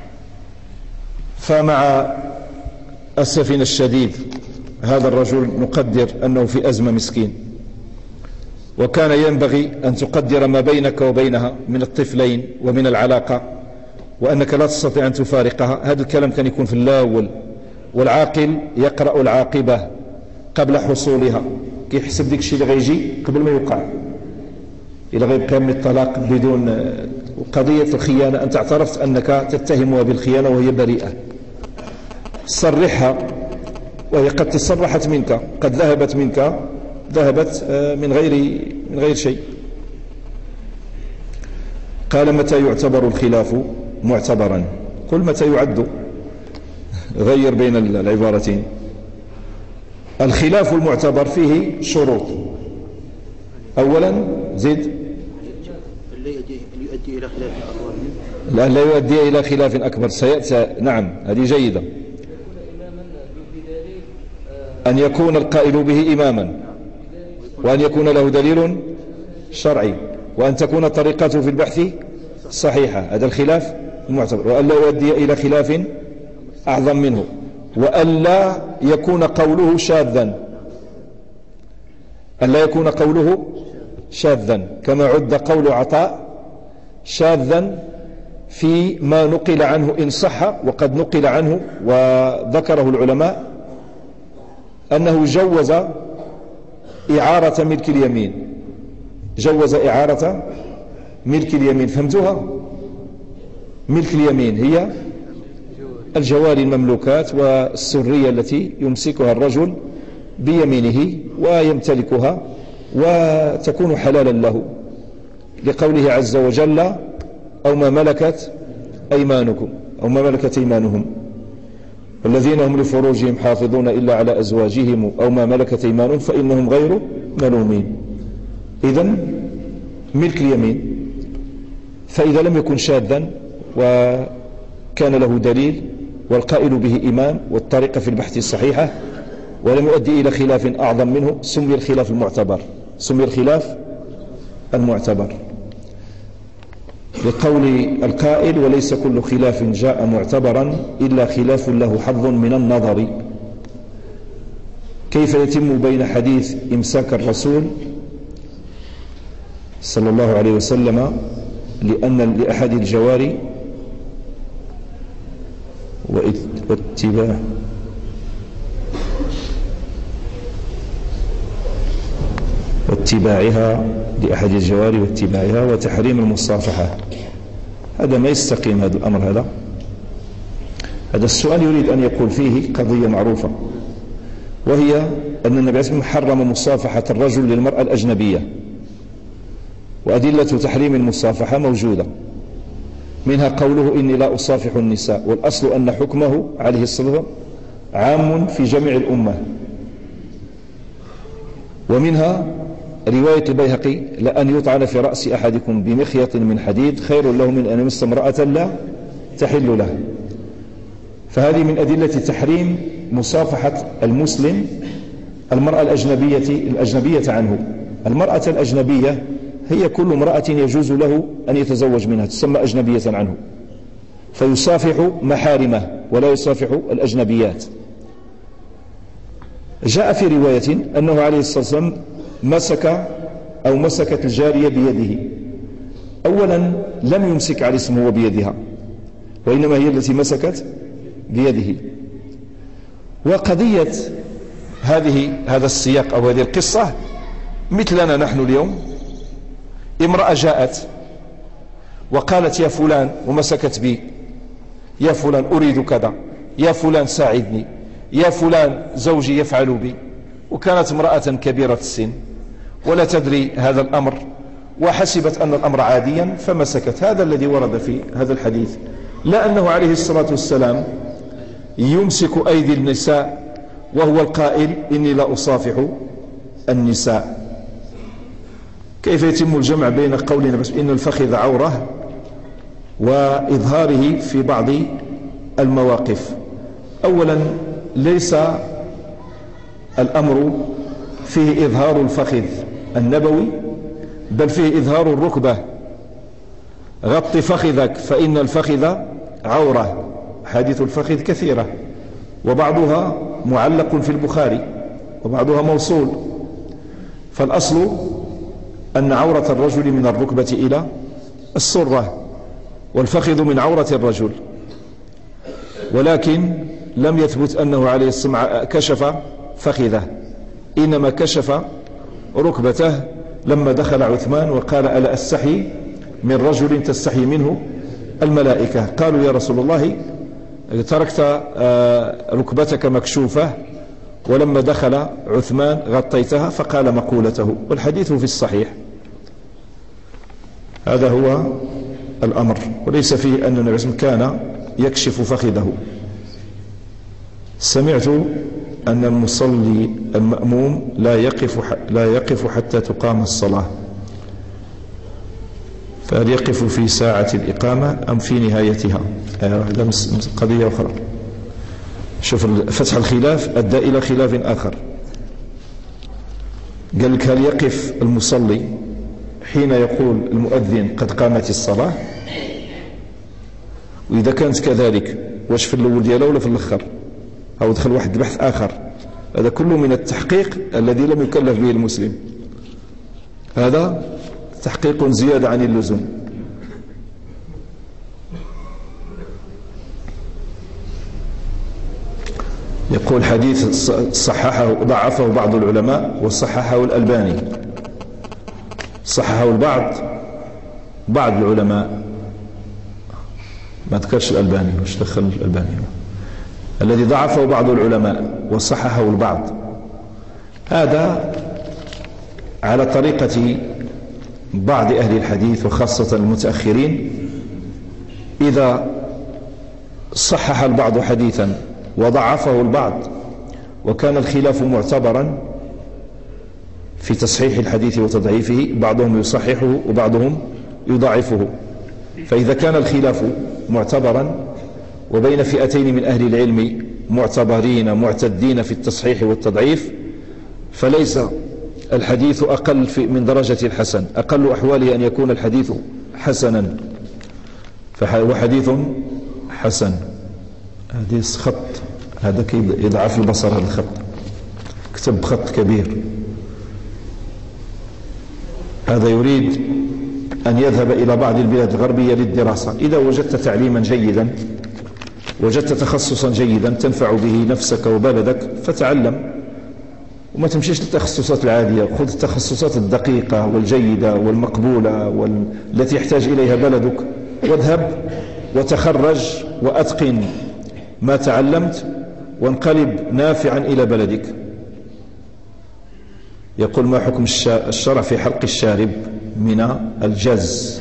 فمع أسفنا الشديد هذا الرجل نقدر أنه في أزمة مسكين، وكان ينبغي أن تقدر ما بينك وبينها من الطفلين ومن العلاقة، وأنك لا تستطيع أن تفارقها. هذا الكلام كان يكون في الأول، والعاقل يقرأ العاقبة قبل حصولها، كيحسب ديك الشيء اللي غيجي قبل ما يوقع. إلى غيبقى من الطلاق بدون قضية الخيانة، أنت اعترفت أنك تتهمها بالخيانة وهي بريئة، صرحها، وهي قد تصرحت منك، قد ذهبت منك، ذهبت من غير من غير شيء. قال: متى يعتبر الخلاف معتبرا؟ قل متى يعد، غير بين العبارتين. الخلاف المعتبر فيه شروط. أولا زد لا يؤدي إلى خلاف أكبر، لا لا يؤدي إلى خلاف أكبر سيأتي. نعم، هذه جيدة. أن يكون القائل به إماما، وأن يكون له دليل شرعي، وأن تكون طريقته في البحث صحيحة. هذا الخلاف المعتبر. وأن لا يؤدي إلى خلاف أعظم منه، وأن لا يكون قوله شاذا، أن لا يكون قوله شاذا كما عد قول عطاء شاذا فيما نقل عنه إن صح. وقد نقل عنه وذكره العلماء أنه جوز إعارة ملك اليمين، جوز إعارة ملك اليمين. فهمتوها؟ ملك اليمين هي الجواري المملوكات والسرية التي يمسكها الرجل بيمينه ويمتلكها وتكون حلالا له، لقوله عز وجل أو ما ملكت أيمانكم أو ما ملكت أيمانهم والذين هم لفروجهم حافظون إلا على أزواجهم أو ما ملكت أيمانهم فإنهم غير ملومين. إذن ملك اليمين، فإذا لم يكن شاذا وكان له دليل والقائل به إمام والطريقة في البحث الصحيحة ولم يؤدي إلى خلاف أعظم منه سمي الخلاف المعتبر، سمي الخلاف المعتبر، لقول القائل وليس كل خلاف جاء معتبرا إلا خلاف له حظ من النظر. كيف يتم بين حديث إمساك الرسول صلى الله عليه وسلم لأن لأحد الجواري واتباع واتباعها لأحد الجواري واتباعها وتحريم المصافحة؟ هذا ما يستقيم هذا الأمر. هذا هذا السؤال يريد أن يقول فيه قضية معروفة، وهي أن النبي صلى الله عليه وسلم حرم مصافحة الرجل للمرأة الأجنبية، وأدلة تحريم المصافحة موجودة، منها قوله إني لا أصافح النساء، والأصل أن حكمه عليه الصلاة والسلام عام في جميع الأمة. ومنها رواية البيهقي لأن يطعن في رأس أحدكم بمخيط من حديد خير له من أن يمس امرأة لا تحل له. فهذه من أدلة تحريم مصافحة المسلم المرأة الأجنبية الأجنبية عنه. المرأة الأجنبية هي كل امرأة يجوز له أن يتزوج منها، تسمى أجنبية عنه، فيصافح محارمه ولا يصافح الأجنبيات. جاء في رواية أنه عليه الصلاة والسلام مسك أو مسكت الجارية بيده. أولا لم يمسك عليه اسمه وبيدها، وإنما هي التي مسكت بيده. وقضية هذه هذا السياق أو هذه القصة مثلنا نحن اليوم، امرأة جاءت وقالت يا فلان ومسكت بي، يا فلان أريد كذا، يا فلان ساعدني، يا فلان زوجي يفعل بي، وكانت امرأة كبيرة السن ولا تدري هذا الأمر وحسبت أن الأمر عاديا فمسكت. هذا الذي ورد في هذا الحديث، لا أنه عليه الصلاة والسلام يمسك أيدي النساء وهو القائل إني لا أصافح النساء. كيف يتم الجمع بين قولنا بس إن الفخذ عورة وإظهاره في بعض المواقف؟ أولا ليس الأمر فيه إظهار الفخذ النبوي، بل فيه إظهار الركبة. غط فخذك فإن الفخذ عورة. حديث الفخذ كثيرة، وبعضها معلق في البخاري وبعضها موصول. فالأصل أن عورة الرجل من الركبة إلى السرة، والفخذ من عورة الرجل، ولكن لم يثبت أنه عليه الصلاة كشف فخذه، إنما كشف ركبته لما دخل عثمان وقال ألا أستحي من رجل تستحي منه الملائكة؟ قالوا يا رسول الله تركت ركبتك مكشوفة، ولما دخل عثمان غطيتها، فقال مقولته، والحديث في الصحيح. هذا هو الأمر، وليس فيه أن النبي كان يكشف فخذه. سمعت أن المصلي المأموم لا يقف لا يقف حتى تقام الصلاة، فهل يقف في ساعة الإقامة أم في نهايتها؟ هذا قضية أخرى. شوف فتح الخلاف أدى إلى خلاف آخر. قال لك هل يقف المصلي حين يقول المؤذن قد قامت الصلاة؟ وإذا كانت كذلك واش في الأول دياله ولا في الآخر؟ أو دخل واحد بحث آخر. هذا كله من التحقيق الذي لم يكلف به المسلم، هذا تحقيق زيادة عن اللزوم. يقول حديث صححه ضعفه بعض العلماء وصححه الألباني. صححه البعض بعض العلماء، ما ذكرش الألباني، وش دخل الألباني؟ الذي ضعفه بعض العلماء وصححه البعض. هذا على طريقة بعض أهل الحديث وخاصة المتأخرين، إذا صحح البعض حديثا وضعفه البعض وكان الخلاف معتبرا في تصحيح الحديث وتضعيفه، بعضهم يصححه وبعضهم يضعفه، فإذا كان الخلاف معتبرا وبين فئتين من أهل العلم معتبرين معتدين في التصحيح والتضعيف، فليس الحديث أقل في من درجة الحسن، أقل أحواله أن يكون الحديث حسنا، فهو حديث حسن. هذا خط، هذا يضعف البصر، هذا الخط كتب خط كبير. هذا يريد أن يذهب إلى بعض البلاد الغربية للدراسة. إذا وجدت تعليما جيدا، وجدت تخصصا جيدا تنفع به نفسك وبلدك، فتعلم وما تمشيش للتخصصات العادية. خذ التخصصات الدقيقة والجيدة والمقبولة والتي يحتاج إليها بلدك، واذهب وتخرج وأتقن ما تعلمت وانقلب نافعا إلى بلدك. يقول: ما حكم الشرع في حلق الشارب من الجز؟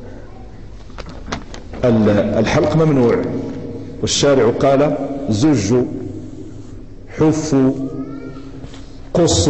الحلق ممنوع، والشارع قال: زج، حف، قص،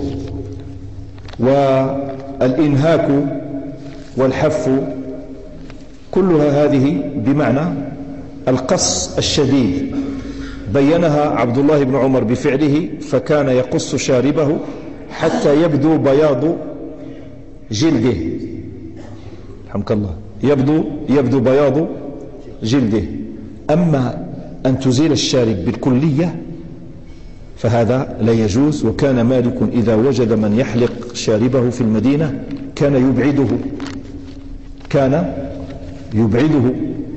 والإنهاك والحف كلها هذه بمعنى القص الشديد. بينها عبد الله بن عمر بفعله، فكان يقص شاربه حتى يبدو بياض جلده. رحمك الله، يبدو يبدو بياض جلده. أما أن تزيل الشارب بالكلية فهذا لا يجوز. وكان مالك إذا وجد من يحلق شاربه في المدينة كان يبعده كان يبعده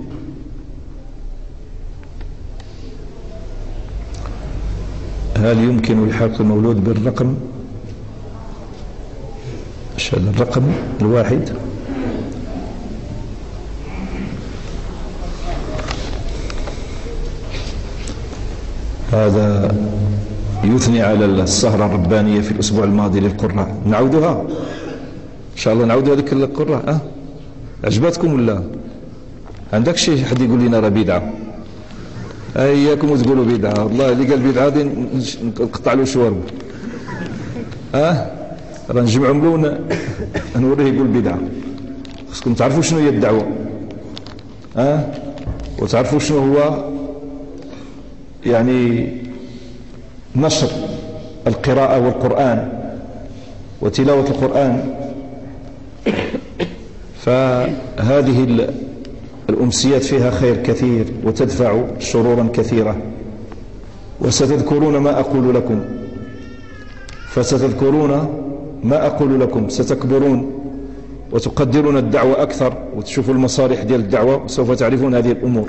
هل يمكن الحاق المولود بالرقم الرقم الواحد؟ هذا يثني على السهرة الربانية في الأسبوع الماضي للقراء. نعودها إن شاء الله، نعود هذيك القراء. أه؟ عجبتكم ولا عندك شيء حد يقول لنا راه بدعة؟ اياكم وتقولوا بدعة. والله اللي قال بدعة هذه نقطع له شوارب. اه راه نجمعهم له نوريه يقول بدعة. خصكم تعرفوا شنو هي الدعوة، اه وتعرفوا شنو هو يعني نشر القراءة والقرآن وتلاوة القرآن. فهذه الأمسيات فيها خير كثير وتدفع شرورا كثيرة. وستذكرون ما أقول لكم، فستذكرون ما أقول لكم، ستكبرون وتقدرون الدعوة أكثر وتشوفوا المصالح ديال الدعوة، وسوف تعرفون هذه الأمور.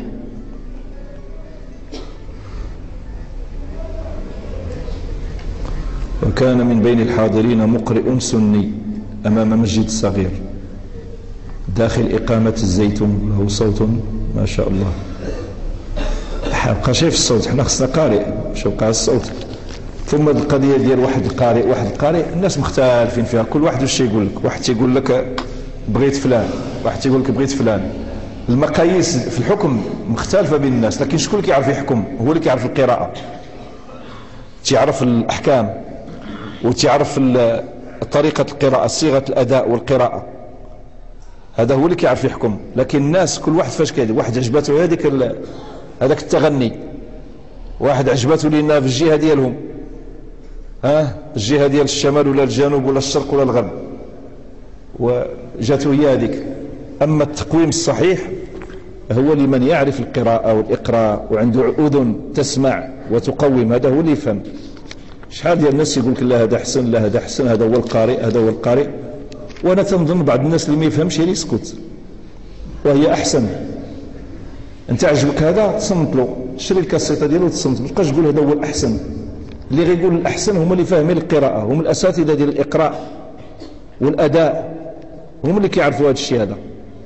وكان من بين الحاضرين مقرئ سني أمام مسجد صغير داخل إقامة الزيتون، له صوت ما شاء الله. حبقى شايف الصوت، حنا خصنا قارئ، شو بقى الصوت. ثم القضية ديال واحد القارئ واحد القارئ، الناس مختلفين فيها، كل واحد واش يقول لك. واحد تيقول لك بغيت فلان، واحد تيقول لك بغيت فلان. المقاييس في الحكم مختلفة بين الناس، لكن شكون اللي كيعرف يحكم؟ هو اللي كيعرف القراءة، تيعرف الأحكام وتيعرف طريقة القراءة، صيغة الأداء والقراءة، هذا هو اللي كيعرف يحكم. لكن الناس كل واحد فاش كيدير، واحد عجبته هذيك هذاك التغني، واحد عجبته لنا في الجهة ديالهم، ها الجهة ديال الشمال ولا الجنوب ولا الشرق ولا الغرب، وجاته هي هذيك. أما التقويم الصحيح هو لمن يعرف القراءة والإقراء وعنده أذن تسمع وتقوم، هذا هو اللي يفهم. شحال ديال الناس يقول لك لا هذا أحسن، لا هذا أحسن، هذا هو القارئ، هذا هو القارئ. وانا تنظن بعض الناس اللي ما يفهمش اللي يسكت، وهي احسن. انت عجبك هذا تصنت له، شري الكاسيطه ديالو وتصنت، ما تبقاش تقول هذا هو الاحسن. اللي غيقول الاحسن هم اللي فاهمين القراءه، هم الاساتذه ديال الاقراء والاداء، هم اللي كيعرفوا هذا الشيء هذا.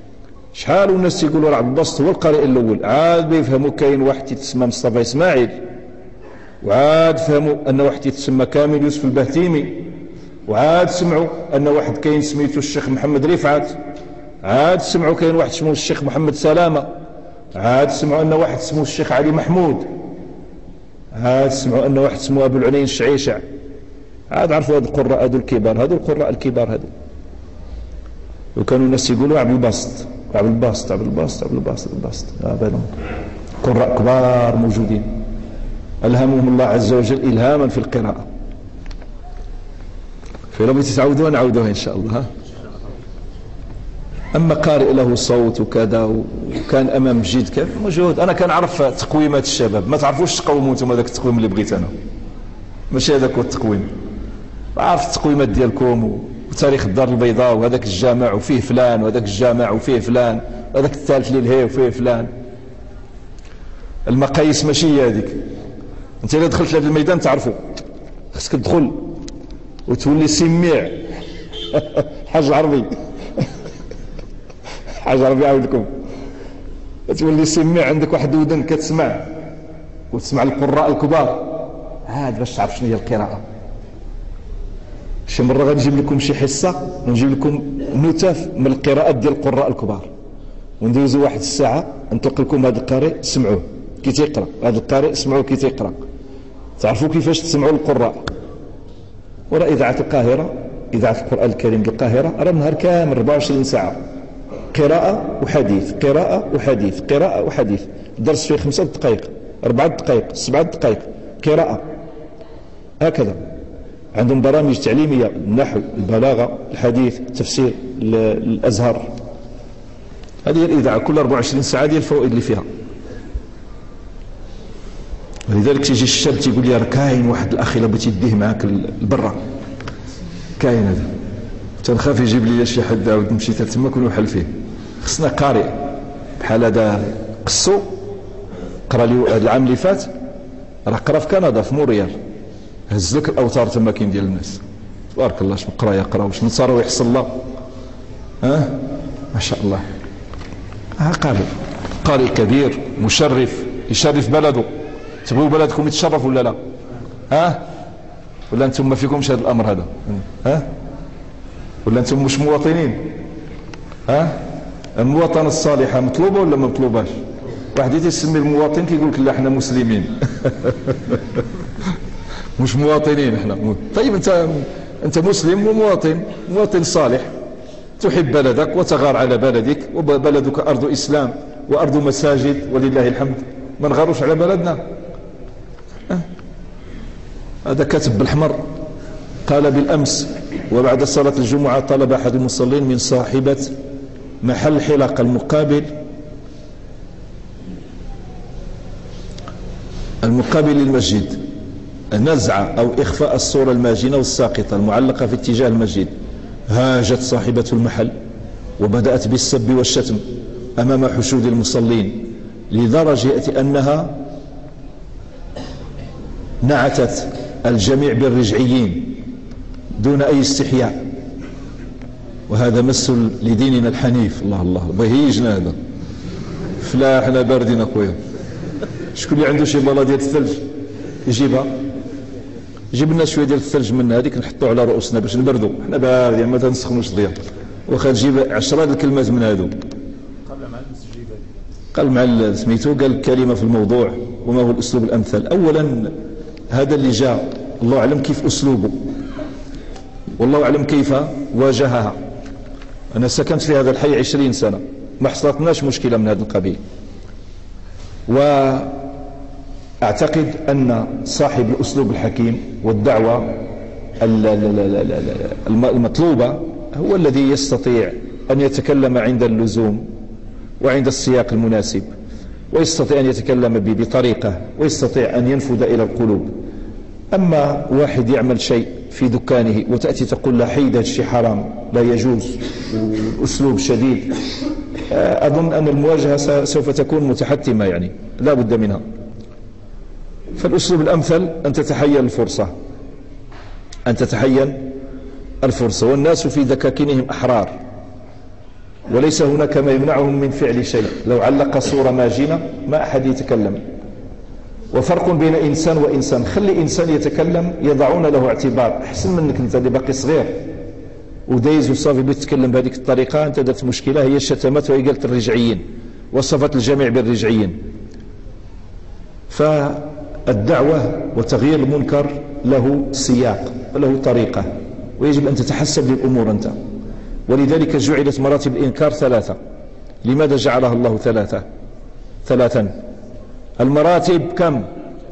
شحال والناس تيقولوا راه عبد الباسط هو القارئ الاول، عاد بيفهموا كاين واحد تيتسمى مصطفى اسماعيل، وعاد فهموا ان واحد تيتسمى كامل يوسف البهتيمي، وعاد سمعوا ان واحد كاين سميتو الشيخ محمد رفعت، عاد سمعوا كاين واحد اسمه الشيخ محمد سلامه، عاد سمعوا ان واحد اسمه الشيخ علي محمود، عاد سمعوا ان واحد اسمه ابو العنين الشعيشع، عاد عرفوا هذو القراء هذو الكبار، هذو القراء الكبار هذو. وكانوا الناس يقولوا عبد الباسط عبد الباسط عبد الباسط عبد الباسط عبد الباسط هذا قراء كبار موجودين ألهمهم الله عز وجل إلهاما في القراءة. فلو بغيتي تعودوها نعودوها إن شاء الله. أما قارئ له صوت وكذا وكان أمام جيد كان موجود. أنا كان عرف تقويمات الشباب، ما تعرفوش تقوموا انتم هذاك التقويم اللي بغيت أنا، ماشي هذاك هو التقويم. عرفت التقويمات ديالكم وتاريخ الدار البيضاء وهذاك الجامع وفيه فلان وهذاك الجامع وفيه فلان وهذاك الثالث للهي وفيه فلان. المقاييس ماشي هي هذيك. انت اذا دخلت لهذا الميدان تعرفوا، خصك تدخل وتولي سميع. حاج عربي حاج عربي يعاود لكم، تولي سميع عندك واحد ودن كتسمع وتسمع القراء الكبار، هاد باش تعرف شنو هي القراءة. شي مرة غنجيب لكم شي حصة ونجيب لكم نتاف من القراءات ديال القراء الكبار، وندوزوا واحد الساعة نطلق لكم هذا القارئ سمعوه كي تيقرأ، هذا القارئ سمعوه كي تيقرأ، تعرفوا كيفاش تسمعوا القراء. ورا إذاعة القاهرة، إذاعة القرآن الكريم بالقاهرة راه نهار كامل أربعة وعشرين ساعة قراءة وحديث، قراءة وحديث، قراءة وحديث. درس فيه خمسة دقائق، أربعة دقائق، سبعة دقائق قراءة، هكذا. عندهم برامج تعليمية، النحو، البلاغة، الحديث، التفسير، الأزهر. هذه هي الإذاعة كل أربعة وعشرين ساعة ديال الفوائد اللي فيها. ولذلك تيجي الشاب تيقول لي راه كاين واحد الأخ إلا بغيتي ديه معاك لبرا، كاين هذا، تنخاف يجيب لي شي حد عاود نمشي تما كون وحل فيه. خصنا قارئ بحال هذا قصو قرا لي العام اللي فات، راه قرا في كندا في مونريال، هز لك الاوتار تما كاين ديال الناس. تبارك الله شنو قرا يقرا وشنو صار ويحصل الله. ها ما شاء الله. ها قارئ قارئ كبير مشرف يشرف بلده. تبغوا بلدكم يتشرف ولا لا؟ ها ولا انتم ما فيكمش هذا الامر هذا؟ ها ولا انتم مش مواطنين؟ ها المواطنه الصالحه مطلوبه ولا ما مطلوباش؟ واحد يسمي المواطن كيقول لك لا احنا مسلمين. مش مواطنين احنا. طيب انت انت مسلم ومواطن، مواطن صالح تحب بلدك وتغار على بلدك، وبلدك ارض اسلام وارض مساجد ولله الحمد، ما نغاروش على بلدنا. هذا كاتب بالحمر قال بالامس وبعد صلاه الجمعه طلب احد المصلين من صاحبه محل حلاق المقابل المقابل للمسجد نزع أو إخفاء الصورة الماجنة والساقطة المعلقة في اتجاه المسجد. هاجت صاحبة المحل وبدأت بالسب والشتم أمام حشود المصلين، لدرجة أنها نعتت الجميع بالرجعيين دون أي استحياء، وهذا مس لديننا الحنيف. الله الله بهيجنا هذا فلاحنا باردين أخويا. شكون اللي عنده شي بالا ديال الثلج يجيبها، جيب لنا شويه ديال الثلج من هذيك نحطوه على رؤوسنا باش نبردوا، حنا باردين ما تنسخنوش ضياء. واخا تجيب عشرة الكلمات من هذو. قال مع سميتو قال كلمه في الموضوع وما هو الاسلوب الامثل. اولا هذا اللي جاء الله اعلم كيف اسلوبه والله اعلم كيف واجهها. انا سكنت في هذا الحي عشرين سنه ما حصلتناش مشكله من هذا القبيل، وأعتقد أن صاحب الأسلوب الحكيم والدعوة المطلوبة هو الذي يستطيع أن يتكلم عند اللزوم وعند السياق المناسب، ويستطيع أن يتكلم بطريقة ويستطيع أن ينفذ إلى القلوب. أما واحد يعمل شيء في دكانه وتأتي تقول له حيد شيء حرام لا يجوز وأسلوب شديد، أظن أن المواجهة سوف تكون متحتمة، يعني لا بد منها. فالأسلوب الأمثل أن تتحين الفرصة، أن تتحين الفرصة، والناس في ذكاكينهم أحرار. وليس هناك ما يمنعهم من فعل شيء. لو علق صورة ماجنة ما أحد يتكلم. وفرق بين إنسان وإنسان، خلي إنسان يتكلم يضعون له اعتبار، أحسن منك أنت اللي باقي صغير ودايز وصافي بتتكلم بهذيك الطريقة. أنت درت مشكلة، هي الشتمات وهي قالت الرجعيين، وصفت الجميع بالرجعيين. فالدعوة وتغيير المنكر له سياق وله طريقة، ويجب أن تتحسب للأمور أنت. ولذلك جعلت مراتب الإنكار ثلاثة. لماذا جعلها الله ثلاثة ثلاثا؟ المراتب كم؟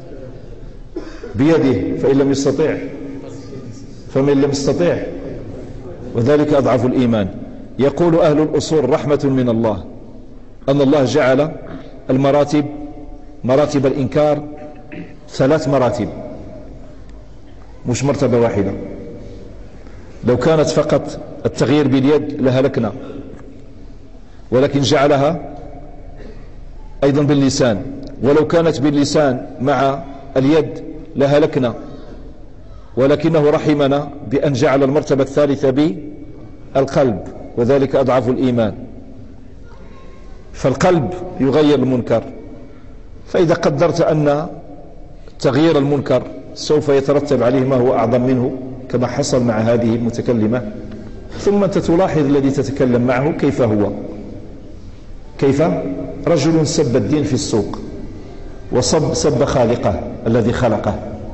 بيده، فإن لم يستطيع فمن لم يستطيع وذلك أضعف الإيمان. يقول أهل الأصول رحمة من الله أن الله جعل المراتب مراتب الإنكار ثلاث مراتب، مش مرتبة واحدة. لو كانت فقط التغيير باليد لهلكنا، ولكن جعلها أيضا باللسان، ولو كانت باللسان مع اليد لهلكنا، ولكنه رحمنا بأن جعل المرتبة الثالثة بالقلب، وذلك أضعف الإيمان. فالقلب يغير المنكر. فإذا قدرت أن تغيير المنكر سوف يترتب عليه ما هو أعظم منه كما حصل مع هذه المتكلمة، ثم أنت تلاحظ الذي تتكلم معه كيف هو، كيف رجل سب الدين في السوق وصب سب خالقه الذي خلقه،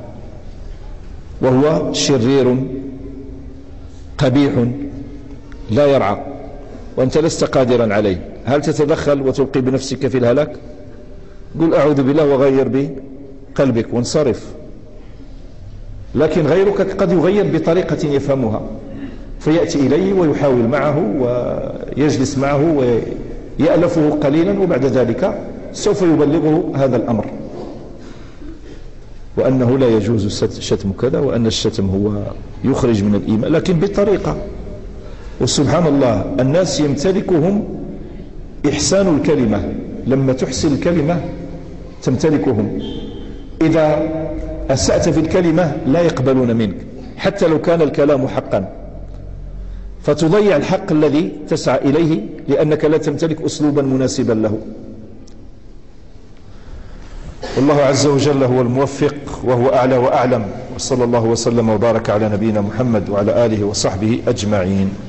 وهو شرير قبيح لا يرعى، وأنت لست قادرا عليه. هل تتدخل وتلقي بنفسك في الهلاك؟ قل أعوذ بالله وغير بقلبك وانصرف. لكن غيرك قد يغير بطريقة يفهمها، فيأتي إليه ويحاول معه ويجلس معه ويألفه قليلا، وبعد ذلك سوف يبلغه هذا الأمر، وأنه لا يجوز شتم كذا، وأن الشتم هو يخرج من الإيمان، لكن بطريقة. وسبحان الله الناس يمتلكهم إحسان الكلمة، لما تحسن الكلمة تمتلكهم. إذا أسأت في الكلمة لا يقبلون منك حتى لو كان الكلام حقا، فتضيع الحق الذي تسعى إليه لأنك لا تمتلك أسلوبا مناسبا له. والله عز وجل هو الموفق وهو أعلى وأعلم، وصلى الله وسلم وبارك على نبينا محمد وعلى آله وصحبه أجمعين.